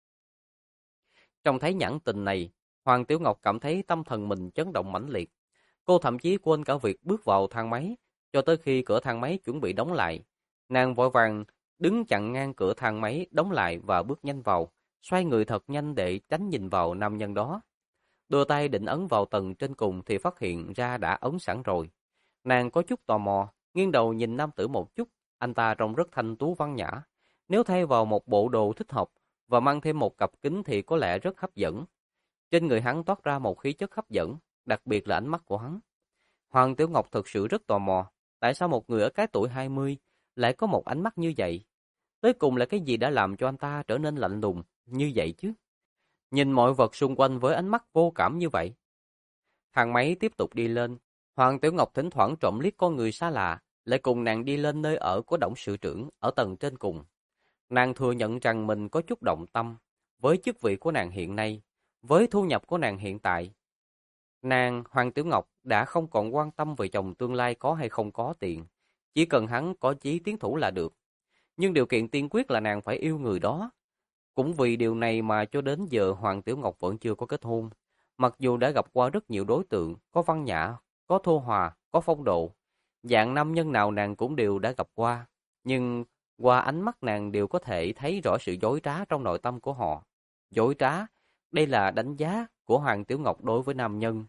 Trong thấy nhãn tình này, Hoàng Tiểu Ngọc cảm thấy tâm thần mình chấn động mãnh liệt. Cô thậm chí quên cả việc bước vào thang máy, cho tới khi cửa thang máy chuẩn bị đóng lại. Nàng vội vàng đứng chặn ngang cửa thang máy đóng lại và bước nhanh vào, xoay người thật nhanh để tránh nhìn vào nam nhân đó. Đưa tay định ấn vào tầng trên cùng thì phát hiện ra đã ấn sẵn rồi. Nàng có chút tò mò, nghiêng đầu nhìn nam tử một chút, anh ta trông rất thanh tú văn nhã. Nếu thay vào một bộ đồ thích hợp và mang thêm một cặp kính thì có lẽ rất hấp dẫn. Trên người hắn toát ra một khí chất hấp dẫn, đặc biệt là ánh mắt của hắn. Hoàng Tiểu Ngọc thực sự rất tò mò, tại sao một người ở cái tuổi 20 lại có một ánh mắt như vậy? Tới cùng là cái gì đã làm cho anh ta trở nên lạnh lùng như vậy chứ? Nhìn mọi vật xung quanh với ánh mắt vô cảm như vậy. Thang máy tiếp tục đi lên, Hoàng Tiểu Ngọc thỉnh thoảng trộm liếc con người xa lạ, lại cùng nàng đi lên nơi ở của董sự trưởng ở tầng trên cùng. Nàng thừa nhận rằng mình có chút động tâm, với chức vị của nàng hiện nay, với thu nhập của nàng hiện tại. Nàng, Hoàng Tiểu Ngọc, đã không còn quan tâm về chồng tương lai có hay không có tiền, chỉ cần hắn có chí tiến thủ là được. Nhưng điều kiện tiên quyết là nàng phải yêu người đó. Cũng vì điều này mà cho đến giờ Hoàng Tiểu Ngọc vẫn chưa có kết hôn. Mặc dù đã gặp qua rất nhiều đối tượng, có văn nhã, có thô hòa, có phong độ. Dạng nam nhân nào nàng cũng đều đã gặp qua. Nhưng qua ánh mắt nàng đều có thể thấy rõ sự dối trá trong nội tâm của họ. Dối trá, đây là đánh giá của Hoàng Tiểu Ngọc đối với nam nhân.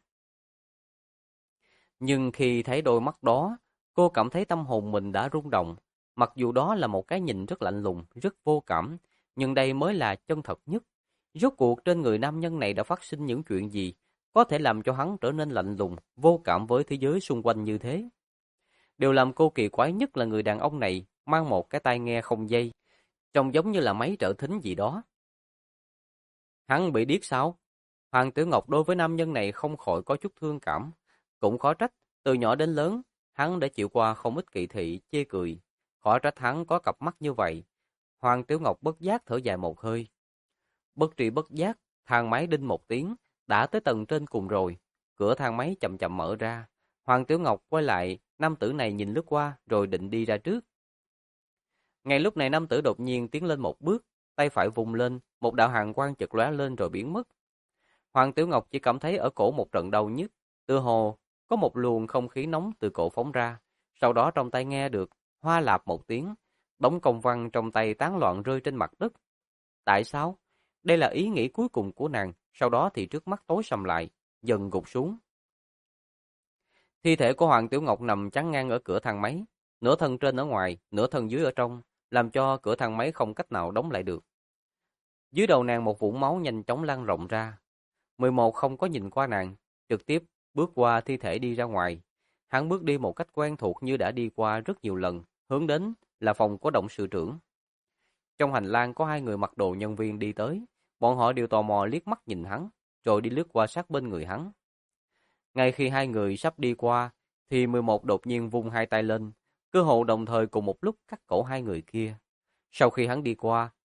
Nhưng khi thấy đôi mắt đó, cô cảm thấy tâm hồn mình đã rung động. Mặc dù đó là một cái nhìn rất lạnh lùng, rất vô cảm, nhưng đây mới là chân thật nhất. Rốt cuộc trên người nam nhân này đã phát sinh những chuyện gì, có thể làm cho hắn trở nên lạnh lùng, vô cảm với thế giới xung quanh như thế. Điều làm cô kỳ quái nhất là người đàn ông này mang một cái tai nghe không dây, trông giống như là máy trợ thính gì đó. Hắn bị điếc sao? Hoàng Tiểu Ngọc đối với nam nhân này không khỏi có chút thương cảm. Cũng khó trách, từ nhỏ đến lớn, hắn đã chịu qua không ít kỳ thị, chê cười. Khó trách hắn có cặp mắt như vậy. Hoàng Tiểu Ngọc bất giác thở dài một hơi. Bất tri bất giác, thang máy đinh một tiếng, đã tới tầng trên cùng rồi. Cửa thang máy chậm chậm mở ra. Hoàng Tiểu Ngọc quay lại, nam tử này nhìn lướt qua rồi định đi ra trước. Ngay lúc này nam tử đột nhiên tiến lên một bước, tay phải vùng lên, một đạo hàn quang chợt lóe lên rồi biến mất. Hoàng Tiểu Ngọc chỉ cảm thấy ở cổ một trận đau nhức, tựa hồ có một luồng không khí nóng từ cổ phóng ra, sau đó trong tay nghe được hoa lạp một tiếng, đống công văn trong tay tán loạn rơi trên mặt đất. Tại sao? Đây là ý nghĩ cuối cùng của nàng, sau đó thì trước mắt tối sầm lại, dần gục xuống. Thi thể của Hoàng Tiểu Ngọc nằm chắn ngang ở cửa thang máy, nửa thân trên ở ngoài, nửa thân dưới ở trong, làm cho cửa thang máy không cách nào đóng lại được. Dưới đầu nàng một vũng máu nhanh chóng lan rộng ra. 11 không có nhìn qua nàng, trực tiếp bước qua thi thể đi ra ngoài. Hắn bước đi một cách quen thuộc như đã đi qua rất nhiều lần, hướng đến là phòng của董sự trưởng. Trong hành lang có hai người mặc đồ nhân viên đi tới, bọn họ đều tò mò liếc mắt nhìn hắn, rồi đi lướt qua sát bên người hắn. Ngay khi hai người sắp đi qua, thì 11 đột nhiên vung hai tay lên, cơ hồ đồng thời cùng một lúc cắt cổ hai người kia. Sau khi hắn đi qua,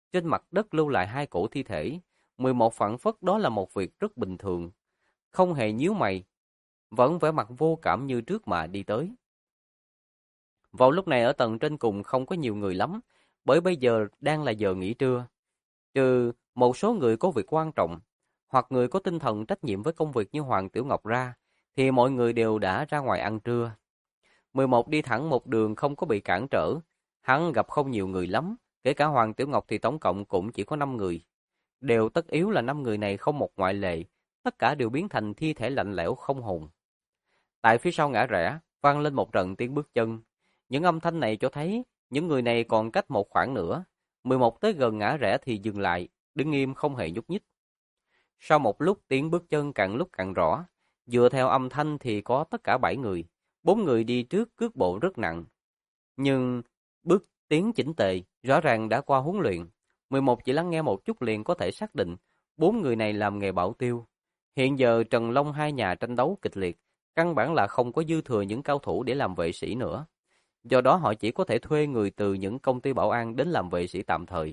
trên mặt đất lưu lại 2 cổ thi thể. 11 phảng phất đó là một việc rất bình thường, không hề nhíu mày, vẫn vẻ mặt vô cảm như trước mà đi tới. Vào lúc này ở tầng trên cùng không có nhiều người lắm, bởi bây giờ đang là giờ nghỉ trưa. Trừ một số người có việc quan trọng, hoặc người có tinh thần trách nhiệm với công việc như Hoàng Tiểu Ngọc ra, thì mọi người đều đã ra ngoài ăn trưa. 11 đi thẳng một đường không có bị cản trở, hắn gặp không nhiều người lắm, kể cả Hoàng Tiểu Ngọc thì tổng cộng cũng chỉ có 5 người. Đều tất yếu là 5 người này không một ngoại lệ, tất cả đều biến thành thi thể lạnh lẽo không hồn. Tại phía sau ngã rẽ, vang lên một trận tiếng bước chân. Những âm thanh này cho thấy những người này còn cách một khoảng nữa. 11 tới gần ngã rẽ thì dừng lại, đứng im không hề nhúc nhích. Sau một lúc tiếng bước chân càng lúc càng rõ, dựa theo âm thanh thì có tất cả 7 người. 4 người đi trước cước bộ rất nặng, nhưng bước tiến chỉnh tề, rõ ràng đã qua huấn luyện. 11 chỉ lắng nghe một chút liền có thể xác định 4 người này làm nghề bảo tiêu. Hiện giờ Trần Long hai nhà tranh đấu kịch liệt, căn bản là không có dư thừa những cao thủ để làm vệ sĩ nữa. Do đó họ chỉ có thể thuê người từ những công ty bảo an đến làm vệ sĩ tạm thời.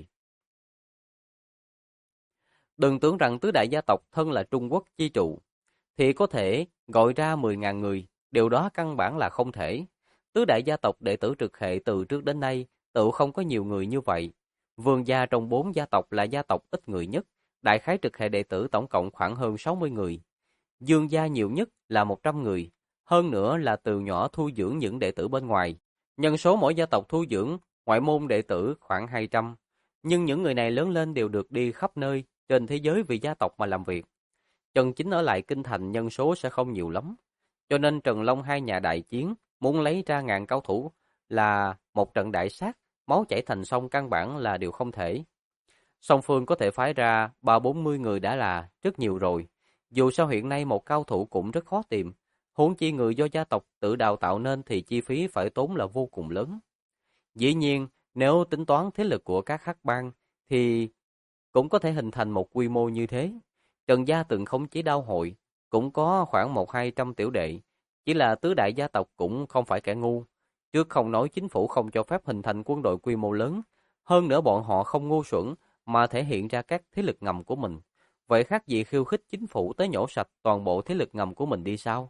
Đừng tưởng rằng tứ đại gia tộc thân là Trung Quốc chi trụ, thì có thể gọi ra 10.000 người, điều đó căn bản là không thể. Tứ đại gia tộc đệ tử trực hệ từ trước đến nay, tự không có nhiều người như vậy. Vương gia trong 4 gia tộc là gia tộc ít người nhất, đại khái trực hệ đệ tử tổng cộng khoảng hơn 60 người. Dương gia nhiều nhất là 100 người, hơn nữa là từ nhỏ thu dưỡng những đệ tử bên ngoài. Nhân số mỗi gia tộc thu dưỡng ngoại môn đệ tử khoảng 200, nhưng những người này lớn lên đều được đi khắp nơi trên thế giới vì gia tộc mà làm việc. Trần Chính ở lại kinh thành nhân số sẽ không nhiều lắm, cho nên Trần Long hai nhà đại chiến, muốn lấy ra ngàn cao thủ là một trận đại sát, máu chảy thành sông căn bản là điều không thể. Song phương có thể phái ra 30-40 người đã là rất nhiều rồi. Dù sao hiện nay một cao thủ cũng rất khó tìm, huống chi người do gia tộc tự đào tạo nên thì chi phí phải tốn là vô cùng lớn. Dĩ nhiên, nếu tính toán thế lực của các hắc bang thì cũng có thể hình thành một quy mô như thế. Trần gia từng khống chế đao hội, cũng có khoảng 100-200 tiểu đệ, chỉ là tứ đại gia tộc cũng không phải kẻ ngu. Trước không nói chính phủ không cho phép hình thành quân đội quy mô lớn, hơn nữa bọn họ không ngu xuẩn mà thể hiện ra các thế lực ngầm của mình. Vậy khác gì khiêu khích chính phủ tới nhổ sạch toàn bộ thế lực ngầm của mình đi sao?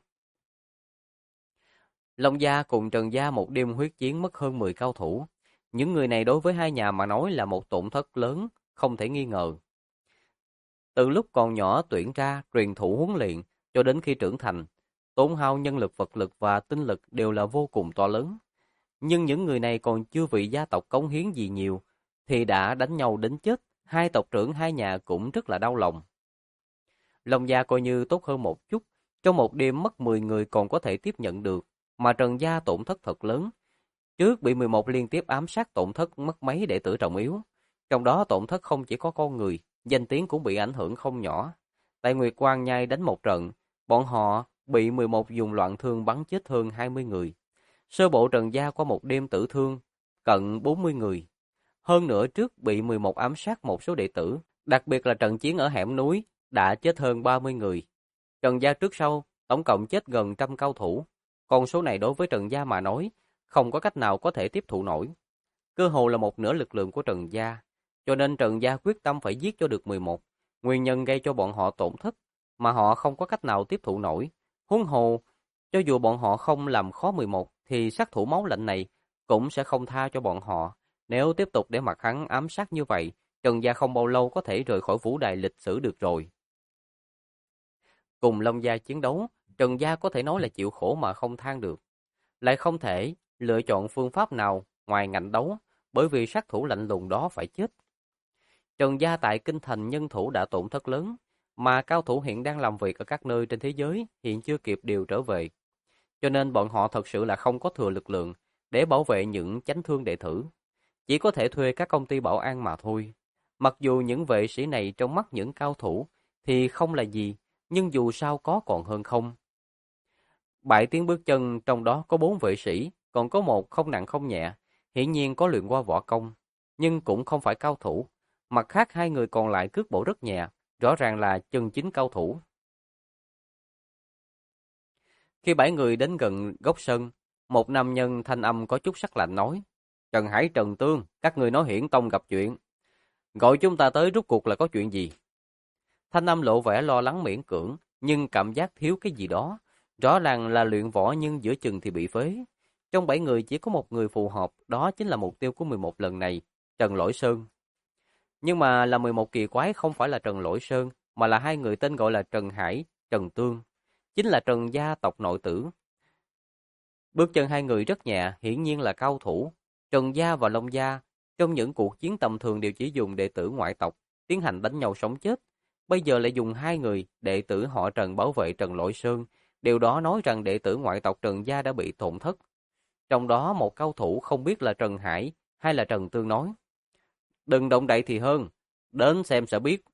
Long gia cùng Trần gia một đêm huyết chiến mất hơn 10 cao thủ. Những người này đối với hai nhà mà nói là một tổn thất lớn, không thể nghi ngờ. Từ lúc còn nhỏ tuyển ra, truyền thụ huấn luyện, cho đến khi trưởng thành, tốn hao nhân lực vật lực và tinh lực đều là vô cùng to lớn. Nhưng những người này còn chưa vì gia tộc cống hiến gì nhiều, thì đã đánh nhau đến chết, hai tộc trưởng hai nhà cũng rất là đau lòng. Long gia coi như tốt hơn một chút, trong một đêm mất 10 người còn có thể tiếp nhận được, mà Trần gia tổn thất thật lớn. Trước bị 11 liên tiếp ám sát tổn thất mất mấy đệ tử trọng yếu. Trong đó tổn thất không chỉ có con người, danh tiếng cũng bị ảnh hưởng không nhỏ. Tại Nguyệt Quang Nhai đánh một trận, bọn họ bị 11 dùng loạn thương bắn chết hơn 20 người. Sơ bộ Trần gia qua một đêm tử thương, cận 40 người. Hơn nữa trước bị 11 ám sát một số đệ tử, đặc biệt là trận chiến ở hẻm núi, đã chết hơn 30 người. Trần gia trước sau, tổng cộng chết gần 100 cao thủ. Con số này đối với Trần gia mà nói, không có cách nào có thể tiếp thụ nổi. Cơ hồ là một nửa lực lượng của Trần gia, cho nên Trần gia quyết tâm phải giết cho được 11. Nguyên nhân gây cho bọn họ tổn thất, mà họ không có cách nào tiếp thụ nổi. Huống hồ, cho dù bọn họ không làm khó 11, thì sát thủ máu lạnh này cũng sẽ không tha cho bọn họ. Nếu tiếp tục để mặc hắn ám sát như vậy, Trần gia không bao lâu có thể rời khỏi vũ đài lịch sử được rồi. Cùng Long gia chiến đấu, Trần gia có thể nói là chịu khổ mà không than được. Lại không thể lựa chọn phương pháp nào ngoài ngạnh đấu, bởi vì sát thủ lạnh lùng đó phải chết. Trần gia tại kinh thành nhân thủ đã tổn thất lớn, mà cao thủ hiện đang làm việc ở các nơi trên thế giới hiện chưa kịp điều trở về. Cho nên bọn họ thật sự là không có thừa lực lượng để bảo vệ những chánh thương đệ tử. Chỉ có thể thuê các công ty bảo an mà thôi. Mặc dù những vệ sĩ này trong mắt những cao thủ thì không là gì, nhưng dù sao có còn hơn không. 7 tiếng bước chân, trong đó có 4 vệ sĩ, còn có một không nặng không nhẹ, hiển nhiên có luyện qua võ công, nhưng cũng không phải cao thủ. Mặt khác hai người còn lại cước bộ rất nhẹ, rõ ràng là chân chính cao thủ. Khi 7 người đến gần góc sân, một nam nhân thanh âm có chút sắc lạnh nói: "Trần Hải, Trần Tương, các người nói Hiển Tông gặp chuyện." Gọi chúng ta tới rút cuộc là có chuyện gì? Thanh âm lộ vẻ lo lắng miễn cưỡng, nhưng cảm giác thiếu cái gì đó. Rõ ràng là luyện võ nhưng giữa chừng thì bị phế. Trong 7 người chỉ có một người phù hợp, đó chính là mục tiêu của 11 lần này, Trần Lỗi Sơn. Nhưng mà là 11 kỳ quái không phải là Trần Lỗi Sơn, mà là hai người tên gọi là Trần Hải, Trần Tương. Chính là Trần gia tộc nội tử. Bước chân hai người rất nhẹ, hiển nhiên là cao thủ. Trần gia và Long gia, trong những cuộc chiến tầm thường đều chỉ dùng đệ tử ngoại tộc, tiến hành đánh nhau sống chết. Bây giờ lại dùng hai người, đệ tử họ Trần bảo vệ Trần Lỗi Sơn. Điều đó nói rằng đệ tử ngoại tộc Trần gia đã bị tổn thất. Trong đó một cao thủ không biết là Trần Hải hay là Trần Tương nói. Đừng động đậy thì hơn, đến xem sẽ biết.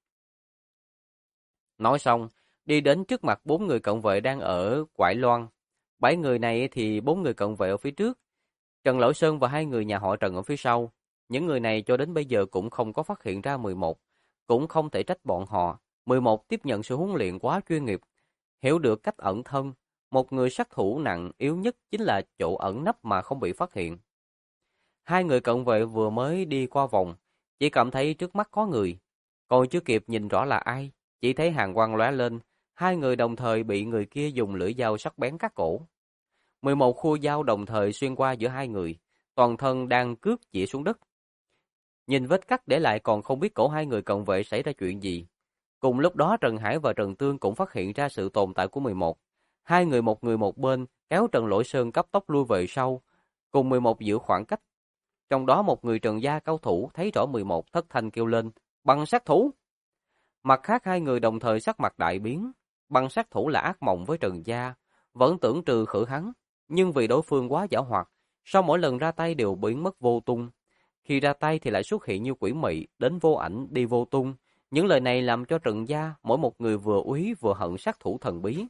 Nói xong, đi đến trước mặt 4 người cận vệ đang ở quải loan. 7 người này thì 4 người cận vệ ở phía trước, Trần Lỗi Sơn và hai người nhà họ Trần ở phía sau. Những người này cho đến bây giờ cũng không có phát hiện ra 11, cũng không thể trách bọn họ. 11 tiếp nhận sự huấn luyện quá chuyên nghiệp, hiểu được cách ẩn thân. Một người sát thủ nặng yếu nhất chính là chỗ ẩn nấp mà không bị phát hiện. Hai người cận vệ vừa mới đi qua vòng, chỉ cảm thấy trước mắt có người. Còn chưa kịp nhìn rõ là ai, chỉ thấy hàng quang lóe lên, hai người đồng thời bị người kia dùng lưỡi dao sắc bén cắt cổ. 11 khu dao đồng thời xuyên qua giữa hai người, toàn thân đang cước chĩa xuống đất. Nhìn vết cắt để lại còn không biết cổ hai người cận vệ xảy ra chuyện gì. Cùng lúc đó Trần Hải và Trần Tương cũng phát hiện ra sự tồn tại của 11. Hai người một bên, kéo Trần Lỗi Sơn cấp tốc lui về sau, cùng 11 giữ khoảng cách. Trong đó một người Trần gia cao thủ thấy rõ 11 thất thanh kêu lên, băng sát thủ. Mặt khác hai người đồng thời sắc mặt đại biến, băng sát thủ là ác mộng với Trần gia, vẫn tưởng trừ khử hắn, nhưng vì đối phương quá giảo hoạt, sau mỗi lần ra tay đều biến mất vô tung. Khi ra tay thì lại xuất hiện như quỷ mị, đến vô ảnh đi vô tung. Những lời này làm cho Trần gia mỗi một người vừa úy vừa hận sát thủ thần bí.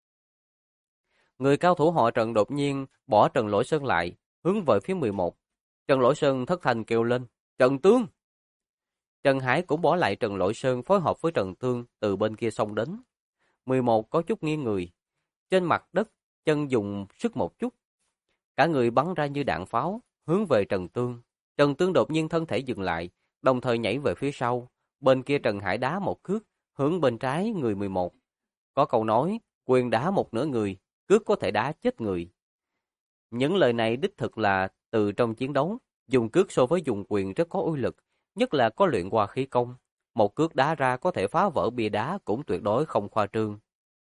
Người cao thủ họ Trần đột nhiên bỏ Trần Lỗi Sơn lại, hướng về phía 11. Trần Lỗi Sơn thất thanh kêu lên, Trần Tương! Trần Hải cũng bỏ lại Trần Lỗi Sơn phối hợp với Trần Tương từ bên kia xông đến. 11 có chút nghiêng người, trên mặt đất, chân dùng sức một chút. Cả người bắn ra như đạn pháo, hướng về Trần Tương. Trần Tương đột nhiên thân thể dừng lại, đồng thời nhảy về phía sau. Bên kia Trần Hải đá một cước, hướng bên trái người 11. Có câu nói, quyền đá một nửa người, cước có thể đá chết người. Những lời này đích thực là từ trong chiến đấu, dùng cước so với dùng quyền rất có uy lực, nhất là có luyện qua khí công. Một cước đá ra có thể phá vỡ bia đá cũng tuyệt đối không khoa trương.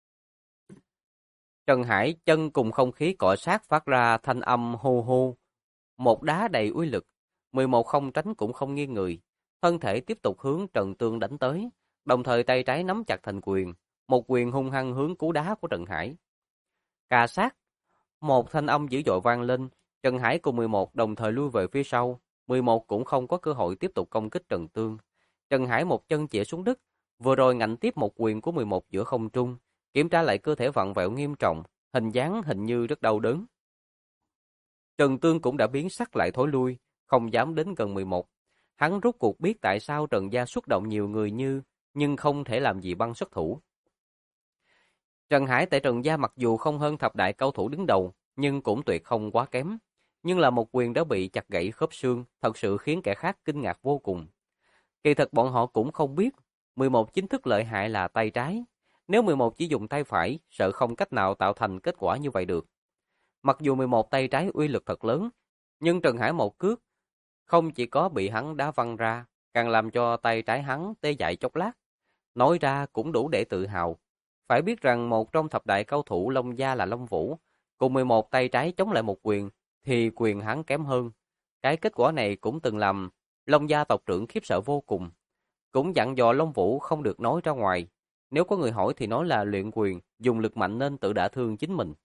Trần Hải chân cùng không khí cọ sát phát ra thanh âm hô hô. Một đá đầy uy lực, 11 không tránh cũng không nghiêng người. Thân thể tiếp tục hướng Trần Tương đánh tới, đồng thời tay trái nắm chặt thành quyền. Một quyền hung hăng hướng cú đá của Trần Hải. Cà sát, một thanh âm dữ dội vang lên. Trần Hải cùng 11 đồng thời lui về phía sau. 11 cũng không có cơ hội tiếp tục công kích Trần Tương. Trần Hải một chân chĩa xuống đất, vừa rồi ngạnh tiếp một quyền của 11 giữa không trung. Kiểm tra lại cơ thể vặn vẹo nghiêm trọng, hình dáng hình như rất đau đớn. Trần Tương cũng đã biến sắc lại thối lui, không dám đến gần 11. Hắn rốt cuộc biết tại sao Trần gia xuất động nhiều người nhưng không thể làm gì băng xuất thủ. Trần Hải tại Trần gia mặc dù không hơn thập đại cao thủ đứng đầu, nhưng cũng tuyệt không quá kém. Nhưng là một quyền đã bị chặt gãy khớp xương, thật sự khiến kẻ khác kinh ngạc vô cùng. Kỳ thật bọn họ cũng không biết, 11 chính thức lợi hại là tay trái. Nếu 11 chỉ dùng tay phải, sợ không cách nào tạo thành kết quả như vậy được. Mặc dù 11 tay trái uy lực thật lớn, nhưng Trần Hải một cước, không chỉ có bị hắn đá văng ra, càng làm cho tay trái hắn tê dại chốc lát. Nói ra cũng đủ để tự hào. Phải biết rằng một trong thập đại cao thủ Long gia là Long Vũ, cùng 11 tay trái chống lại một quyền, thì quyền hắn kém hơn. Cái kết quả này cũng từng làm Long gia tộc trưởng khiếp sợ vô cùng. Cũng dặn dò Long Vũ không được nói ra ngoài. Nếu có người hỏi thì nói là luyện quyền, dùng lực mạnh nên tự đả thương chính mình.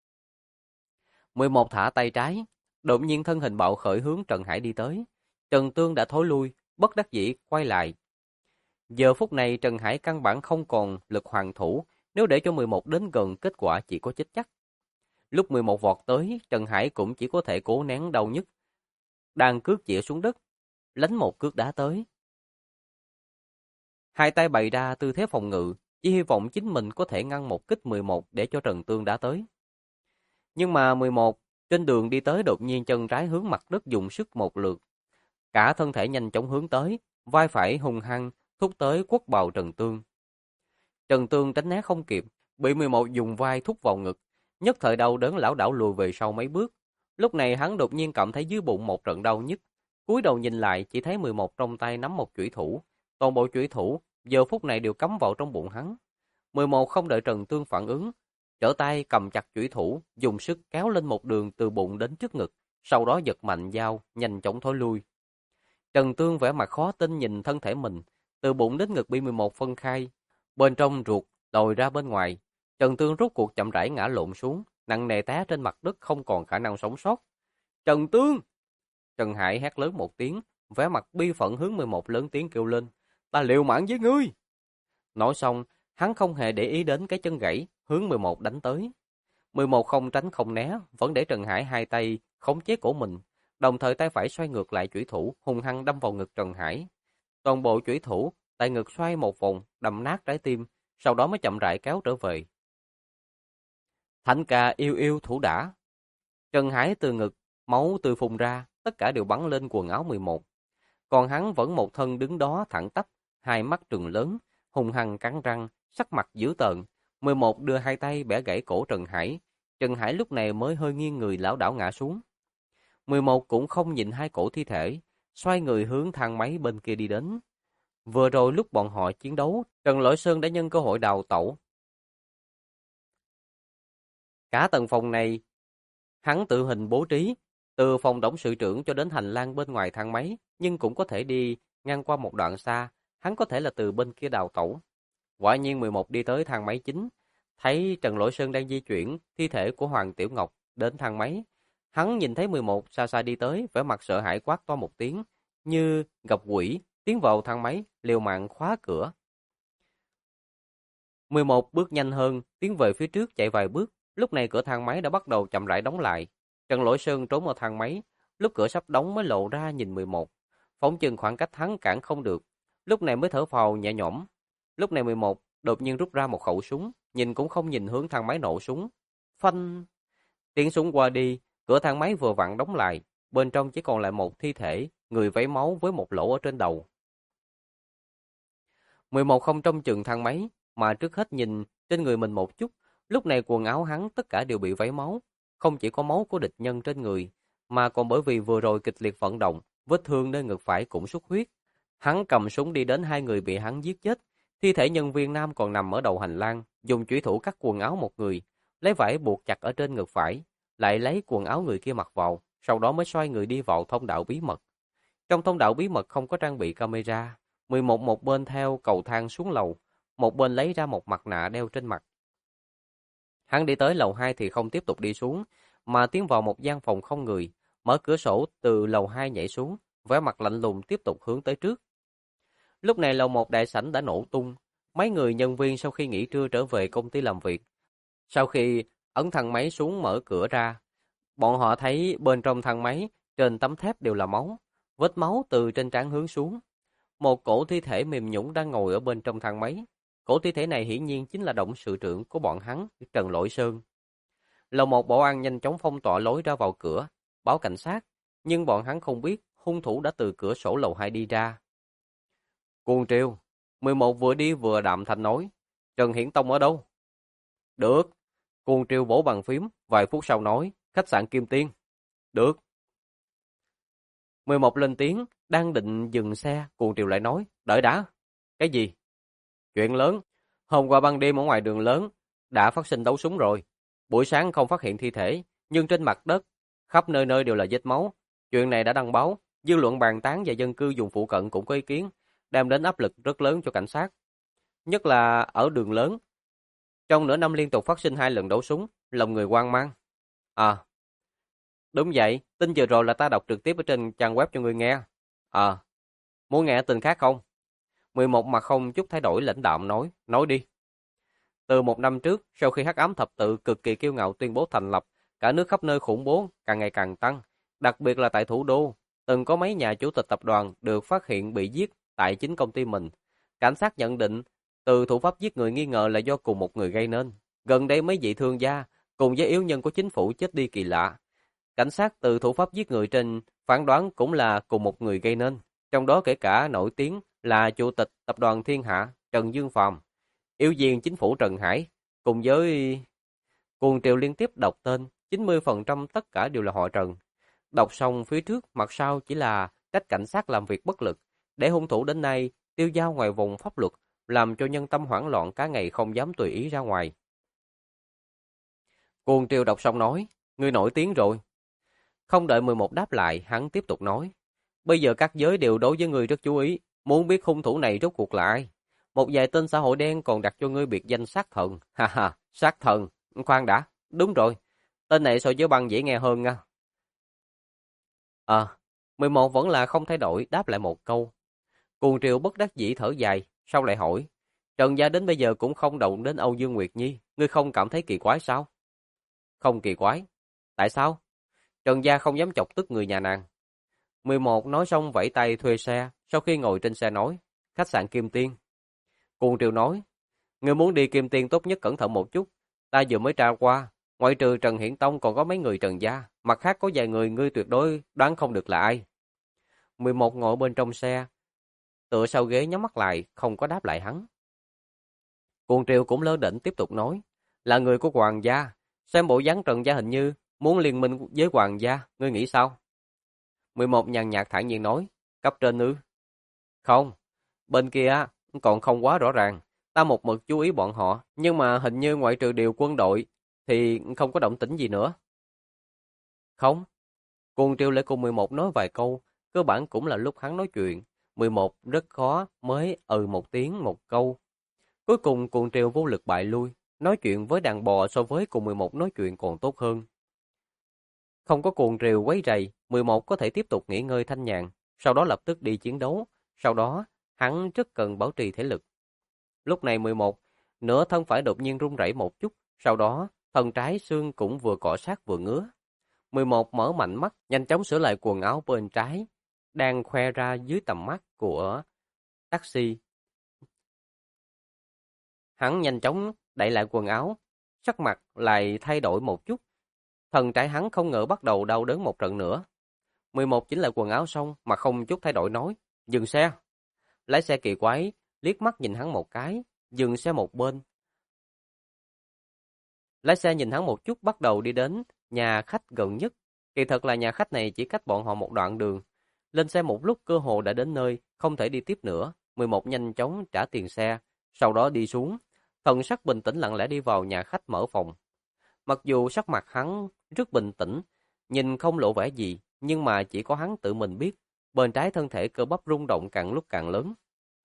11 thả tay trái, đột nhiên thân hình bạo khởi hướng Trần Hải đi tới. Trần Tương đã thối lui, bất đắc dĩ quay lại. Giờ phút này Trần Hải căn bản không còn lực hoàn thủ, nếu để cho 11 đến gần kết quả chỉ có chết chắc. Lúc 11 vọt tới, Trần Hải cũng chỉ có thể cố nén đau nhức. Đang cước chĩa xuống đất, lánh một cước đá tới. Hai tay bày ra tư thế phòng ngự, chỉ hy vọng chính mình có thể ngăn một kích 11 để cho Trần Tương đá tới. Nhưng mà 11 trên đường đi tới đột nhiên chân trái hướng mặt đất dùng sức một lượt. Cả thân thể nhanh chóng hướng tới, vai phải hung hăng thúc tới quất bào Trần Tương. Trần Tương tránh né không kịp, bị 11 dùng vai thúc vào ngực, nhất thời đau đớn lảo đảo lùi về sau mấy bước. Lúc này hắn đột nhiên cảm thấy dưới bụng một trận đau nhức, cúi đầu nhìn lại chỉ thấy 11 trong tay nắm một chủy thủ, toàn bộ chủy thủ giờ phút này đều cắm vào trong bụng hắn. 11 không đợi Trần Tương phản ứng, trở tay cầm chặt chủy thủ, dùng sức kéo lên một đường từ bụng đến trước ngực, sau đó giật mạnh dao, nhanh chóng thối lui. Trần Tương vẻ mặt khó tin nhìn thân thể mình, từ bụng đến ngực bị 11 phân khai, bên trong ruột lồi ra bên ngoài. Trần Tương rốt cuộc chậm rãi ngã lộn xuống, nặng nề té trên mặt đất không còn khả năng sống sót. Trần Tương! Trần Hải hét lớn một tiếng, vẻ mặt bi phẫn hướng 11 lớn tiếng kêu lên, ta liều mạng với ngươi! Nói xong, hắn không hề để ý đến cái chân gãy, hướng 11 đánh tới. 11 không tránh không né, vẫn để Trần Hải hai tay khống chế cổ mình, đồng thời tay phải xoay ngược lại chủy thủ, hung hăng đâm vào ngực Trần Hải. Toàn bộ chủy thủ tại ngực xoay một vòng, đâm nát trái tim, sau đó mới chậm rãi kéo trở về. Thánh ca yêu yêu thủ đã. Trần Hải từ ngực, máu từ phun ra, tất cả đều bắn lên quần áo 11. Còn hắn vẫn một thân đứng đó thẳng tắp, hai mắt trừng lớn, hung hăng cắn răng, sắc mặt dữ tợn. 11 đưa hai tay bẻ gãy cổ Trần Hải. Trần Hải lúc này mới hơi nghiêng người lảo đảo ngã xuống. 11 cũng không nhìn hai cổ thi thể, xoay người hướng thang máy bên kia đi đến. Vừa rồi lúc bọn họ chiến đấu, Trần Lỗi Sơn đã nhân cơ hội đào tẩu. Cả tầng phòng này, hắn tự hình bố trí, từ phòng董sự trưởng cho đến hành lang bên ngoài thang máy, nhưng cũng có thể đi ngang qua một đoạn xa, hắn có thể là từ bên kia đào tẩu. Quả nhiên 11 đi tới thang máy chính, thấy Trần Lỗi Sơn đang di chuyển thi thể của Hoàng Tiểu Ngọc đến thang máy. Hắn nhìn thấy 11 xa xa đi tới, vẻ mặt sợ hãi quát to một tiếng, như gặp quỷ, tiến vào thang máy, liều mạng khóa cửa. 11 bước nhanh hơn, tiến về phía trước chạy vài bước, lúc này cửa thang máy đã bắt đầu chậm rãi đóng lại. Trần Lỗi Sơn trốn vào thang máy, lúc cửa sắp đóng mới lộ ra nhìn 11. Phóng chừng khoảng cách hắn cản không được, lúc này mới thở phào nhẹ nhõm. Lúc này 11 đột nhiên rút ra một khẩu súng, nhìn cũng không nhìn hướng thang máy nổ súng. Phanh! Tiếng súng qua đi, cửa thang máy vừa vặn đóng lại, bên trong chỉ còn lại một thi thể, người vấy máu với một lỗ ở trên đầu. 11 không trông chừng thang máy, mà trước hết nhìn trên người mình một chút, lúc này quần áo hắn tất cả đều bị vấy máu, không chỉ có máu của địch nhân trên người, mà còn bởi vì vừa rồi kịch liệt vận động, vết thương nơi ngực phải cũng xuất huyết. Hắn cầm súng đi đến hai người bị hắn giết chết, thi thể nhân viên nam còn nằm ở đầu hành lang, dùng chủy thủ cắt quần áo một người, lấy vải buộc chặt ở trên ngực phải, lại lấy quần áo người kia mặc vào, sau đó mới xoay người đi vào thông đạo bí mật. Trong thông đạo bí mật không có trang bị camera, 11 một bên theo cầu thang xuống lầu, một bên lấy ra một mặt nạ đeo trên mặt. Hắn đi tới lầu 2 thì không tiếp tục đi xuống, mà tiến vào một gian phòng không người, mở cửa sổ từ lầu 2 nhảy xuống, vẻ mặt lạnh lùng tiếp tục hướng tới trước. Lúc này lầu 1 đại sảnh đã nổ tung, mấy người nhân viên sau khi nghỉ trưa trở về công ty làm việc. Sau khi ấn thang máy xuống mở cửa ra, bọn họ thấy bên trong thang máy, trên tấm thép đều là máu, vết máu từ trên trán hướng xuống. Một cổ thi thể mềm nhũn đang ngồi ở bên trong thang máy. Cổ thi thể này hiển nhiên chính là董sự trưởng của bọn hắn, Trần Lỗi Sơn. Lầu 1 bảo an nhanh chóng phong tỏa lối ra vào cửa, báo cảnh sát, nhưng bọn hắn không biết hung thủ đã từ cửa sổ lầu 2 đi ra. Cuồng Triều, 11 vừa đi vừa đạm thanh nói, Trần Hiển Tông ở đâu? Được. Cuồng Triều vỗ bàn phím, vài phút sau nói, khách sạn Kim Tiên. Được. 11 lên tiếng, đang định dừng xe, Cuồng Triều lại nói, đợi đã. Cái gì? Chuyện lớn, hôm qua ban đêm ở ngoài đường lớn, đã phát sinh đấu súng rồi. Buổi sáng không phát hiện thi thể, nhưng trên mặt đất, khắp nơi nơi đều là vết máu. Chuyện này đã đăng báo, dư luận bàn tán và dân cư vùng phụ cận cũng có ý kiến, đem đến áp lực rất lớn cho cảnh sát. Nhất là ở đường lớn. Trong nửa năm liên tục phát sinh 2 lần đấu súng, lòng người hoang mang. À, đúng vậy, tin vừa rồi là ta đọc trực tiếp ở trên trang web cho người nghe. À, muốn nghe tin khác không? 11 mặt không chút thay đổi lãnh đạm nói đi. Từ 1 năm trước, sau khi Hắc Ám Thập Tự cực kỳ kiêu ngạo tuyên bố thành lập, cả nước khắp nơi khủng bố càng ngày càng tăng, đặc biệt là tại thủ đô, từng có mấy nhà chủ tịch tập đoàn được phát hiện bị giết tại chính công ty mình. Cảnh sát nhận định, từ thủ pháp giết người nghi ngờ là do cùng một người gây nên. Gần đây mấy vị thương gia cùng với yếu nhân của chính phủ chết đi kỳ lạ. Cảnh sát từ thủ pháp giết người trên phán đoán cũng là cùng một người gây nên. trong đó kể cả nổi tiếng là Chủ tịch Tập đoàn Thiên Hạ Trần Dương Phàm, Ủy viên Chính phủ Trần Hải, cùng với Cuồng Triều liên tiếp đọc tên, 90% tất cả đều là họ Trần. Đọc xong phía trước, mặt sau chỉ là trách cảnh sát làm việc bất lực, để hung thủ đến nay tiêu dao ngoài vùng pháp luật, làm cho nhân tâm hoảng loạn cả ngày không dám tùy ý ra ngoài. Cuồng Triều đọc xong nói, ngươi nổi tiếng rồi. Không đợi 11 đáp lại, hắn tiếp tục nói, bây giờ các giới đều đối với ngươi rất chú ý, muốn biết hung thủ này rốt cuộc là ai. Một vài tên xã hội đen còn đặt cho ngươi biệt danh sát thần, ha ha, sát thần, khoan đã, đúng rồi, tên này so với băng dễ nghe hơn nha. 11 vẫn là không thay đổi, đáp lại một câu. Cuồng Triều bất đắc dĩ thở dài, sau lại hỏi, Trần gia đến bây giờ cũng không động đến Âu Dương Nguyệt Nhi, ngươi không cảm thấy kỳ quái sao? Không kỳ quái. Tại sao? Trần gia không dám chọc tức người nhà nàng. 11 nói xong vẫy tay thuê xe, sau khi ngồi trên xe nói, khách sạn Kim Tiên. Cuồng Triều nói, ngươi muốn đi Kim Tiên tốt nhất cẩn thận một chút, ta vừa mới tra qua, ngoại trừ Trần Hiển Tông còn có mấy người Trần gia, mặt khác có vài người ngươi tuyệt đối đoán không được là ai. 11 ngồi bên trong xe, tựa sau ghế nhắm mắt lại, không có đáp lại hắn. Cuồng Triều cũng lơ đễnh tiếp tục nói, là người của Hoàng gia, xem bộ dáng Trần gia hình như muốn liên minh với Hoàng gia, ngươi nghĩ sao? 11 nhàn nhạt thản nhiên nói, cấp trên ư? Không, bên kia còn không quá rõ ràng, ta một mực chú ý bọn họ, nhưng mà hình như ngoại trừ điều quân đội thì không có động tĩnh gì nữa. Không, Cuồng Triều lại cùng 11 nói vài câu, cơ bản cũng là lúc hắn nói chuyện, 11 rất khó mới một tiếng một câu. Cuối cùng Cuồng Triều vô lực bại lui, nói chuyện với đàn bò so với cùng 11 nói chuyện còn tốt hơn. Không có Cuồng Triều quấy rầy, 11 có thể tiếp tục nghỉ ngơi thanh nhàn, sau đó lập tức đi chiến đấu, sau đó hắn rất cần bảo trì thể lực. Lúc này 11, nửa thân phải đột nhiên run rẩy một chút, sau đó thân trái xương cũng vừa cọ sát vừa ngứa. 11 mở mạnh mắt, nhanh chóng sửa lại quần áo bên trái, đang khoe ra dưới tầm mắt của taxi. Hắn nhanh chóng đậy lại quần áo, sắc mặt lại thay đổi một chút. Thần trái hắn không ngờ bắt đầu đau đớn một trận nữa. 11 chỉnh lại quần áo xong mà không chút thay đổi nói, dừng xe. Lái xe kỳ quái, liếc mắt nhìn hắn một cái, dừng xe một bên. Lái xe nhìn hắn một chút bắt đầu đi đến nhà khách gần nhất. Kỳ thật là nhà khách này chỉ cách bọn họ một đoạn đường. Lên xe một lúc cơ hồ đã đến nơi, không thể đi tiếp nữa. 11 nhanh chóng trả tiền xe, sau đó đi xuống. Thần sắc bình tĩnh lặng lẽ đi vào nhà khách mở phòng. Mặc dù sắc mặt hắn rất bình tĩnh, nhìn không lộ vẻ gì, nhưng mà chỉ có hắn tự mình biết, bên trái thân thể cơ bắp rung động càng lúc càng lớn.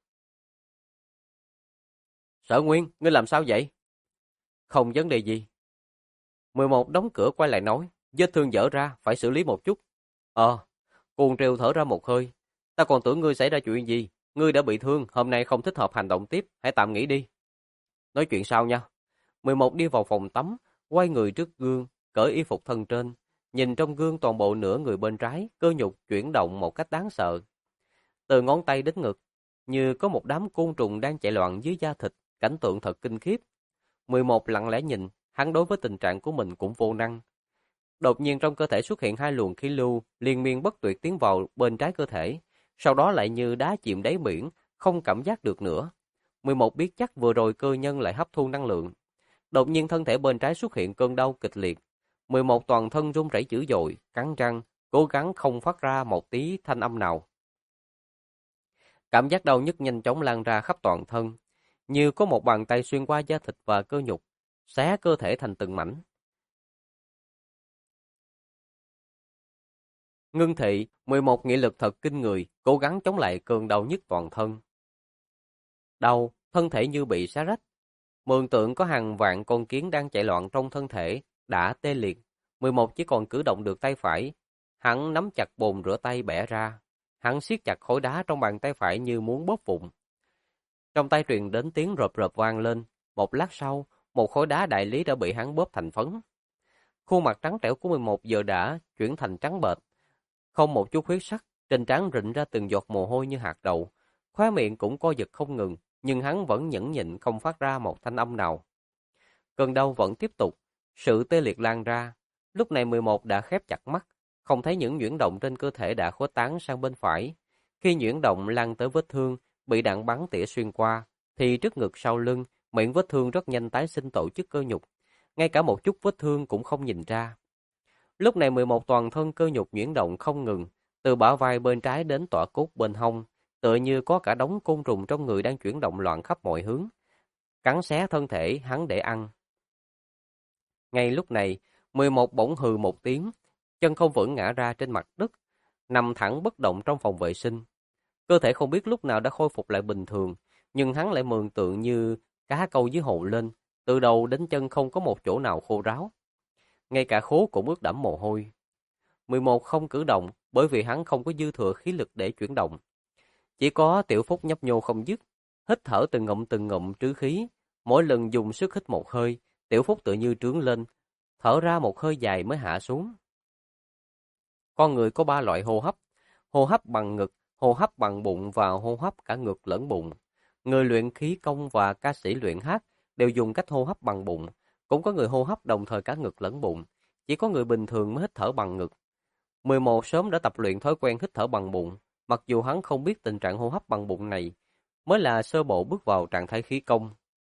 Sở Nguyên, ngươi làm sao vậy? Không vấn đề gì. 11 đóng cửa quay lại nói, vết thương dở ra, phải xử lý một chút. Cuồng Triều thở ra một hơi. Ta còn tưởng ngươi xảy ra chuyện gì, ngươi đã bị thương, hôm nay không thích hợp hành động tiếp, hãy tạm nghỉ đi. Nói chuyện sau nha. 11 đi vào phòng tắm, quay người trước gương, cởi y phục thân trên, nhìn trong gương toàn bộ nửa người bên trái, cơ nhục chuyển động một cách đáng sợ. Từ ngón tay đến ngực, như có một đám côn trùng đang chạy loạn dưới da thịt, cảnh tượng thật kinh khiếp. 11 lặng lẽ nhìn, hắn đối với tình trạng của mình cũng vô năng. Đột nhiên trong cơ thể xuất hiện hai luồng khí lưu, liên miên bất tuyệt tiến vào bên trái cơ thể, sau đó lại như đá chìm đáy biển, không cảm giác được nữa. 11 biết chắc vừa rồi cơ nhân lại hấp thu năng lượng. Đột nhiên thân thể bên trái xuất hiện cơn đau kịch liệt. 11 toàn thân run rẩy dữ dội, cắn răng, cố gắng không phát ra một tí thanh âm nào. Cảm giác đau nhức nhanh chóng lan ra khắp toàn thân, như có một bàn tay xuyên qua da thịt và cơ nhục, xé cơ thể thành từng mảnh. Ngưng thị, 11 nghị lực thật kinh người, cố gắng chống lại cơn đau nhức toàn thân. Đau, thân thể như bị xé rách. Mường tượng có hàng vạn con kiến đang chạy loạn trong thân thể, đã tê liệt. 11 chỉ còn cử động được tay phải. Hắn nắm chặt bồn rửa tay bẻ ra. Hắn siết chặt khối đá trong bàn tay phải như muốn bóp vụn. Trong tay truyền đến tiếng rộp rộp vang lên. Một lát sau, một khối đá đại lý đã bị hắn bóp thành phấn. Khuôn mặt trắng trẻo của 11 giờ đã chuyển thành trắng bệch. Không một chút huyết sắc, trên trán rịn ra từng giọt mồ hôi như hạt đậu. Khóe miệng cũng co giật không ngừng, nhưng hắn vẫn nhẫn nhịn không phát ra một thanh âm nào. Cơn đau vẫn tiếp tục, sự tê liệt lan ra. Lúc này 11 đã khép chặt mắt, không thấy những chuyển động trên cơ thể đã khuếch tán sang bên phải. Khi nhuyễn động lan tới vết thương, bị đạn bắn tỉa xuyên qua, thì trước ngực sau lưng, miệng vết thương rất nhanh tái sinh tổ chức cơ nhục. Ngay cả một chút vết thương cũng không nhìn ra. Lúc này 11 toàn thân cơ nhục nhuyễn động không ngừng, từ bả vai bên trái đến tọa cốt bên hông, tựa như có cả đống côn trùng trong người đang chuyển động loạn khắp mọi hướng, cắn xé thân thể hắn để ăn. Ngay lúc này, 11 bỗng hừ một tiếng, chân không vững ngã ra trên mặt đất, nằm thẳng bất động trong phòng vệ sinh. Cơ thể không biết lúc nào đã khôi phục lại bình thường, nhưng hắn lại mường tượng như cá câu dưới hồ lên, từ đầu đến chân không có một chỗ nào khô ráo. Ngay cả khố cũng ướt đẫm mồ hôi. 11 không cử động bởi vì hắn không có dư thừa khí lực để chuyển động. Chỉ có Tiểu Phúc nhấp nhô không dứt, hít thở từng ngụm trứ khí. Mỗi lần dùng sức hít một hơi, Tiểu Phúc tự như trướng lên, thở ra một hơi dài mới hạ xuống. Con người có 3 loại hô hấp bằng ngực, hô hấp bằng bụng và hô hấp cả ngực lẫn bụng. Người luyện khí công và ca sĩ luyện hát đều dùng cách hô hấp bằng bụng, cũng có người hô hấp đồng thời cả ngực lẫn bụng, chỉ có người bình thường mới hít thở bằng ngực. 11 sớm đã tập luyện thói quen hít thở bằng bụng, mặc dù hắn không biết tình trạng hô hấp bằng bụng này mới là sơ bộ bước vào trạng thái khí công.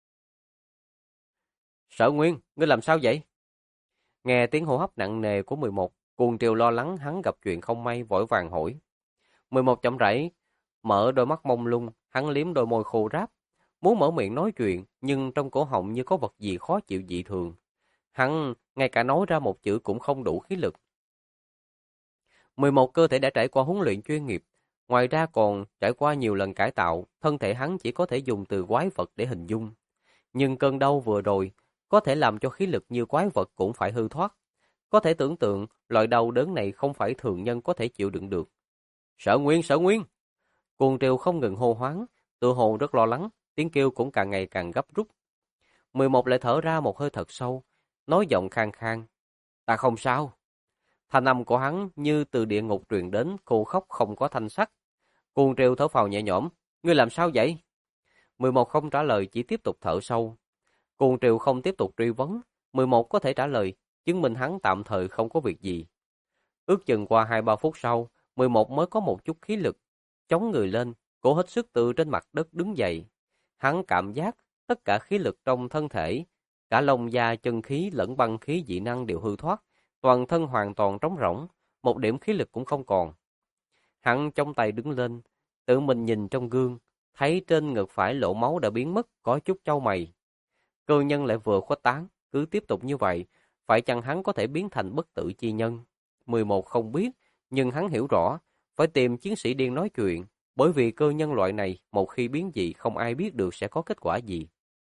Sở Nguyên, ngươi làm sao vậy? Nghe tiếng hô hấp nặng nề của 11, Cuồng Triều lo lắng hắn gặp chuyện không may vội vàng hỏi. 11 chậm rãi mở đôi mắt mông lung, hắn liếm đôi môi khô ráp, muốn mở miệng nói chuyện, nhưng trong cổ họng như có vật gì khó chịu dị thường. Hắn ngay cả nói ra một chữ cũng không đủ khí lực. 11 cơ thể đã trải qua huấn luyện chuyên nghiệp, ngoài ra còn trải qua nhiều lần cải tạo, thân thể hắn chỉ có thể dùng từ quái vật để hình dung. Nhưng cơn đau vừa rồi có thể làm cho khí lực như quái vật cũng phải hư thoát. Có thể tưởng tượng, loại đau đớn này không phải thường nhân có thể chịu đựng được. Sở Nguyên, Sở Nguyên! Cuồng Triều không ngừng hô hoáng, tự hồ rất lo lắng, tiếng kêu cũng càng ngày càng gấp rút. 11 lại thở ra một hơi thật sâu, nói giọng khang khang. Ta không sao. Thanh âm của hắn như từ địa ngục truyền đến, khô khốc không có thanh sắc. Cuồng Triều thở phào nhẹ nhõm. Ngươi làm sao vậy? 11 không trả lời, chỉ tiếp tục thở sâu. Cuồng Triều không tiếp tục truy vấn. 11 có thể trả lời, chứng minh hắn tạm thời không có việc gì. Ước chừng qua 2-3 phút sau, 11 mới có một chút khí lực, chống người lên, cố hết sức từ trên mặt đất đứng dậy. Hắn cảm giác tất cả khí lực trong thân thể, cả lông da chân khí lẫn băng khí dị năng đều hư thoát, toàn thân hoàn toàn trống rỗng, một điểm khí lực cũng không còn. Hắn trong tay đứng lên, tự mình nhìn trong gương, thấy trên ngực phải lỗ máu đã biến mất, có chút chau mày. Cơ nhân lại vừa khuếch tán, cứ tiếp tục như vậy, phải chăng hắn có thể biến thành bất tử chi nhân? 11 không biết, nhưng hắn hiểu rõ, phải tìm chiến sĩ điên nói chuyện, bởi vì cơ nhân loại này một khi biến dị không ai biết được sẽ có kết quả gì.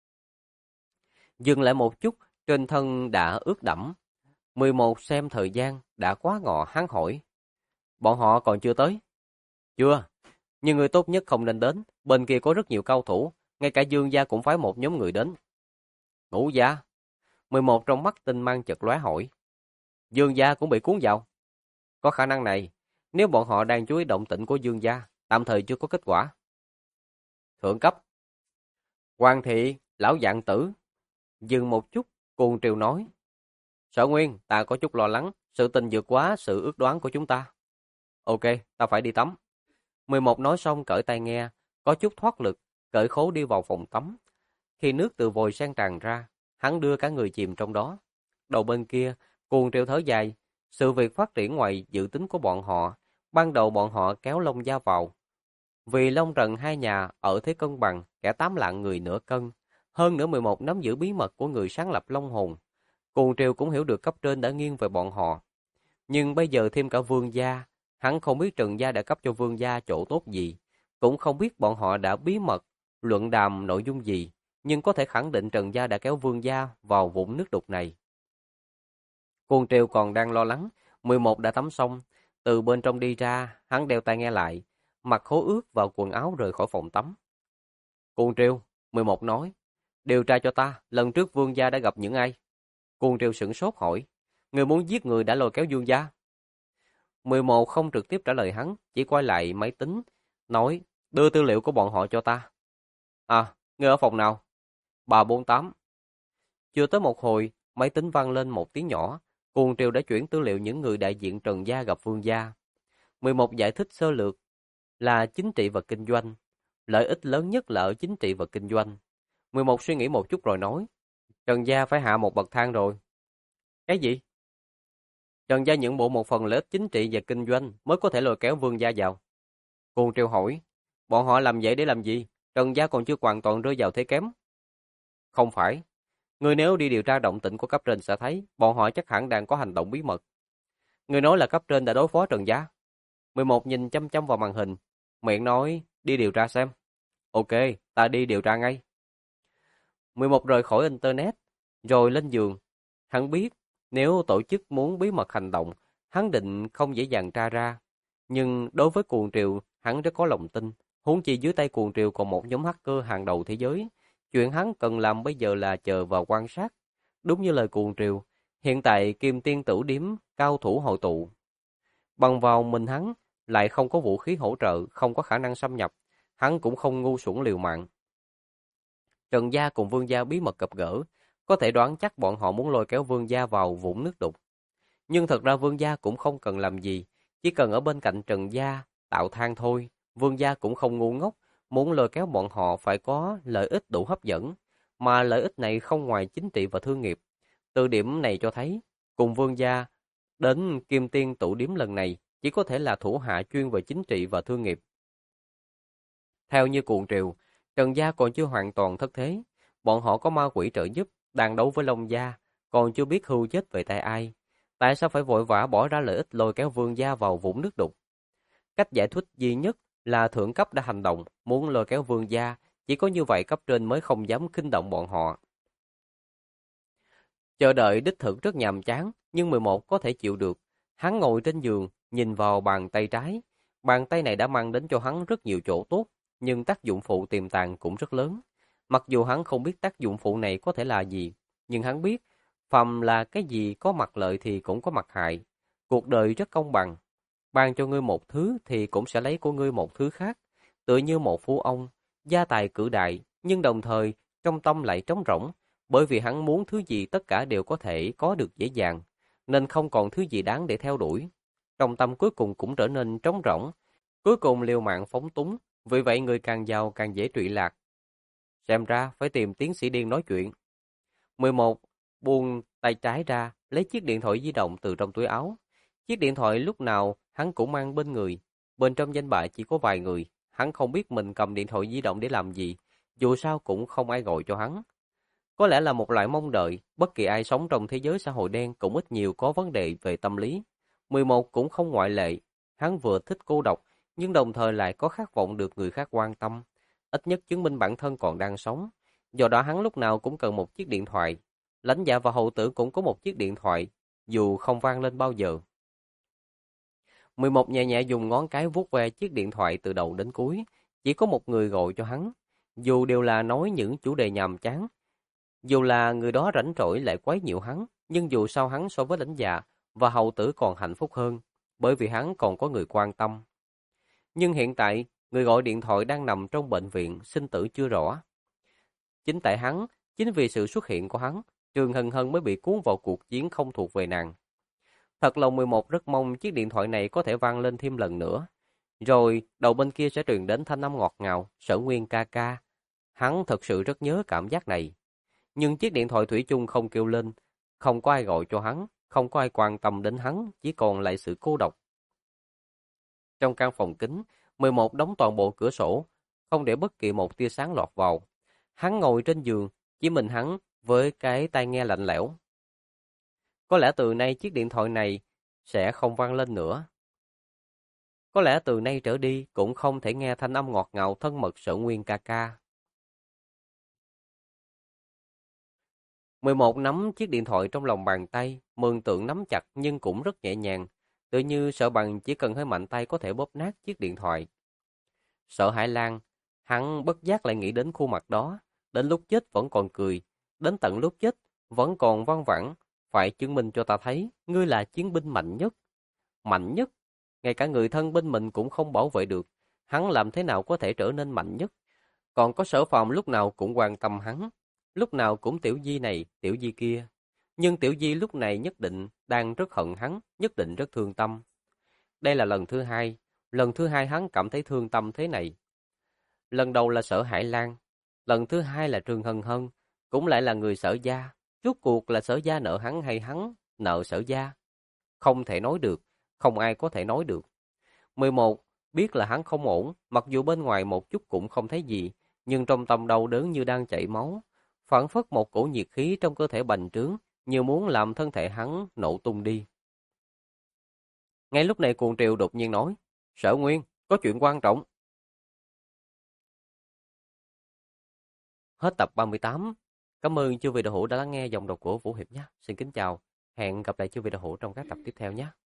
Dừng lại một chút, trên thân đã ướt đẫm. 11 xem thời gian, đã quá ngọ, hắn hỏi. Bọn họ còn chưa tới? Chưa, nhưng người tốt nhất không nên đến, bên kia có rất nhiều cao thủ, ngay cả Dương gia cũng phái một nhóm người đến. Ngũ gia? 11 trong mắt tinh mang chợt lóe hỏi. Dương gia cũng bị cuốn vào. Có khả năng này, nếu bọn họ đang chú ý động tĩnh của Dương gia, tạm thời chưa có kết quả. Thượng cấp. Hoàng thị, lão dạng tử. Dừng một chút, Cuồng Triều nói. Sở Nguyên, ta có chút lo lắng, sự tình vượt quá sự ước đoán của chúng ta. Ok, ta phải đi tắm. 11 nói xong cởi tai nghe, có chút thoát lực, cởi khố đi vào phòng tắm. Khi nước từ vòi sen tràn ra, hắn đưa cả người chìm trong đó. Đầu bên kia, Cuồng Triều thở dài, sự việc phát triển ngoài dự tính của bọn họ. Ban đầu bọn họ kéo Long Gia vào. Vì Long Trần hai nhà ở thế cân bằng, kẻ 8 lạng người nửa cân. Hơn nữa 11 nắm giữ bí mật của người sáng lập Long Hồn. Cuồng Triều cũng hiểu được cấp trên đã nghiêng về bọn họ. Nhưng bây giờ thêm cả Vương gia, hắn không biết Trần gia đã cấp cho Vương gia chỗ tốt gì, cũng không biết bọn họ đã bí mật luận đàm nội dung gì, nhưng có thể khẳng định Trần gia đã kéo Vương gia vào vũng nước đục này. Cuồng Triều còn đang lo lắng, 11 đã tắm xong, từ bên trong đi ra, hắn đeo tai nghe lại, mặc khố ướt vào quần áo rời khỏi phòng tắm. Cuồng Triều, 11 nói, điều tra cho ta, lần trước Vương gia đã gặp những ai? Cuồng Triều sửng sốt hỏi, người muốn giết người đã lôi kéo Vương gia? 11 không trực tiếp trả lời hắn, chỉ quay lại máy tính, nói, đưa tư liệu của bọn họ cho ta. À, ngươi ở phòng nào? 348. Chưa tới một hồi, máy tính vang lên một tiếng nhỏ, Cuồng Triều đã chuyển tư liệu những người đại diện Trần gia gặp Vương gia. 11 giải thích sơ lược, là chính trị và kinh doanh. Lợi ích lớn nhất là ở chính trị và kinh doanh. 11 suy nghĩ một chút rồi nói, Trần Gia phải hạ một bậc thang rồi. Cái gì? Trần Gia nhượng bộ một phần lợi ích chính trị và kinh doanh mới có thể lôi kéo Vương gia vào. Cuồng Triều hỏi, bọn họ làm vậy để làm gì? Trần Gia còn chưa hoàn toàn rơi vào thế kém. Không phải. Người nếu đi điều tra động tĩnh của cấp trên sẽ thấy, bọn họ chắc hẳn đang có hành động bí mật. Người nói là cấp trên đã đối phó Trần Gia. 11 nhìn chăm chăm vào màn hình, miệng nói, đi điều tra xem. Ok, ta đi điều tra ngay. 11 rời khỏi Internet, rồi lên giường. Hắn biết, nếu tổ chức muốn bí mật hành động, hắn định không dễ dàng tra ra. Nhưng đối với Cuồng Triều, hắn rất có lòng tin. Huống chi dưới tay Cuồng Triều còn một nhóm hacker hàng đầu thế giới. Chuyện hắn cần làm bây giờ là chờ và quan sát. Đúng như lời Cuồng Triều, hiện tại Kim Tiên Tử Điếm cao thủ hội tụ. Bằng vào mình hắn, lại không có vũ khí hỗ trợ, không có khả năng xâm nhập. Hắn cũng không ngu xuẩn liều mạng. Trần Gia cùng Vương Gia bí mật gặp gỡ, có thể đoán chắc bọn họ muốn lôi kéo Vương Gia vào vũng nước đục. Nhưng thật ra Vương Gia cũng không cần làm gì, chỉ cần ở bên cạnh Trần Gia tạo than thôi. Vương Gia cũng không ngu ngốc, muốn lôi kéo bọn họ phải có lợi ích đủ hấp dẫn, mà lợi ích này không ngoài chính trị và thương nghiệp. Từ điểm này cho thấy, cùng Vương Gia đến Kim Tiên Tụ Điếm lần này chỉ có thể là thủ hạ chuyên về chính trị và thương nghiệp. Theo như Cuồng Triều, Trần Gia còn chưa hoàn toàn thất thế. Bọn họ có ma quỷ trợ giúp, đang đấu với Long Gia, còn chưa biết hưu chết về tay ai. Tại sao phải vội vã bỏ ra lợi ích lôi kéo Vương Gia vào vũng nước đục? Cách giải thích duy nhất là thượng cấp đã hành động, muốn lôi kéo Vương Gia, chỉ có như vậy cấp trên mới không dám khinh động bọn họ. Chờ đợi đích thực rất nhàm chán, nhưng 11 có thể chịu được. Hắn ngồi trên giường, nhìn vào bàn tay trái. Bàn tay này đã mang đến cho hắn rất nhiều chỗ tốt, nhưng tác dụng phụ tiềm tàng cũng rất lớn. Mặc dù hắn không biết tác dụng phụ này có thể là gì, nhưng hắn biết, phàm là cái gì có mặt lợi thì cũng có mặt hại. Cuộc đời rất công bằng. Ban cho ngươi một thứ thì cũng sẽ lấy của ngươi một thứ khác. Tựa như một phú ông, gia tài cử đại, nhưng đồng thời trong tâm lại trống rỗng, bởi vì hắn muốn thứ gì tất cả đều có thể có được dễ dàng, nên không còn thứ gì đáng để theo đuổi. Trong tâm cuối cùng cũng trở nên trống rỗng, cuối cùng liều mạng phóng túng, vì vậy người càng giàu càng dễ trụy lạc. Xem ra phải tìm tiến sĩ điên nói chuyện. 11. Buông tay trái ra, lấy chiếc điện thoại di động từ trong túi áo. Chiếc điện thoại lúc nào hắn cũng mang bên người. Bên trong danh bạ chỉ có vài người, hắn không biết mình cầm điện thoại di động để làm gì, dù sao cũng không ai gọi cho hắn. Có lẽ là một loại mong đợi, bất kỳ ai sống trong thế giới xã hội đen cũng ít nhiều có vấn đề về tâm lý. 11 cũng không ngoại lệ, hắn vừa thích cô độc, nhưng đồng thời lại có khát vọng được người khác quan tâm, ít nhất chứng minh bản thân còn đang sống. Do đó hắn lúc nào cũng cần một chiếc điện thoại. Lãnh Dạ và Hậu Tử cũng có một chiếc điện thoại, dù không vang lên bao giờ. 11 nhẹ nhẹ dùng ngón cái vuốt ve chiếc điện thoại từ đầu đến cuối, chỉ có một người gọi cho hắn, dù đều là nói những chủ đề nhàm chán. Dù là người đó rảnh rỗi lại quấy nhiễu hắn, nhưng dù sao hắn so với Lãnh Dạ và Hậu Tử còn hạnh phúc hơn, bởi vì hắn còn có người quan tâm. Nhưng hiện tại, người gọi điện thoại đang nằm trong bệnh viện, sinh tử chưa rõ. Chính tại hắn, chính vì sự xuất hiện của hắn, Trường Hân Hân mới bị cuốn vào cuộc chiến không thuộc về nàng. Thật lòng 11 rất mong chiếc điện thoại này có thể vang lên thêm lần nữa. Rồi, đầu bên kia sẽ truyền đến thanh âm ngọt ngào, Sở Nguyên ca ca. Hắn thật sự rất nhớ cảm giác này. Nhưng chiếc điện thoại thủy chung không kêu lên, không có ai gọi cho hắn, không có ai quan tâm đến hắn, chỉ còn lại sự cô độc. Trong căn phòng kính, 11 đóng toàn bộ cửa sổ, không để bất kỳ một tia sáng lọt vào. Hắn ngồi trên giường, chỉ mình hắn với cái tai nghe lạnh lẽo. Có lẽ từ nay chiếc điện thoại này sẽ không vang lên nữa. Có lẽ từ nay trở đi cũng không thể nghe thanh âm ngọt ngào thân mật Sở Nguyên ca ca. 11 nắm chiếc điện thoại trong lòng bàn tay, mường tượng nắm chặt nhưng cũng rất nhẹ nhàng, tự như sợ bằng chỉ cần hơi mạnh tay có thể bóp nát chiếc điện thoại. Sợ hãi Lan, hắn bất giác lại nghĩ đến khuôn mặt đó, đến lúc chết vẫn còn cười, đến tận lúc chết vẫn còn văng vẳng, phải chứng minh cho ta thấy, ngươi là chiến binh mạnh nhất. Mạnh nhất, ngay cả người thân bên mình cũng không bảo vệ được, hắn làm thế nào có thể trở nên mạnh nhất? Còn có Sở Phàm lúc nào cũng quan tâm hắn, lúc nào cũng Tiểu Di này, Tiểu Di kia. Nhưng Tiểu Di lúc này nhất định đang rất hận hắn, nhất định rất thương tâm. Đây là lần thứ hai, Lần thứ hai hắn cảm thấy thương tâm thế này. Lần đầu là Sở Hải Lan, lần thứ hai là Trương Hân Hân, cũng lại là người Sở gia. Rốt cuộc là Sở gia nợ hắn hay hắn nợ Sở gia? Không thể nói được, không ai có thể nói được. 11. Biết là hắn không ổn, mặc dù bên ngoài một chút cũng không thấy gì, nhưng trong tâm đau đớn như đang chảy máu. Phảng phất một cổ nhiệt khí trong cơ thể bành trướng, như muốn làm thân thể hắn nổ tung đi. Ngay lúc này Cuồng Triều đột nhiên nói, Sở Nguyên, có chuyện quan trọng. Hết tập 38. Cảm ơn chư vị đạo hữu đã lắng nghe dòng đọc của Vũ Hiệp nhé. Xin kính chào, hẹn gặp lại chư vị đạo hữu trong các tập tiếp theo nhé.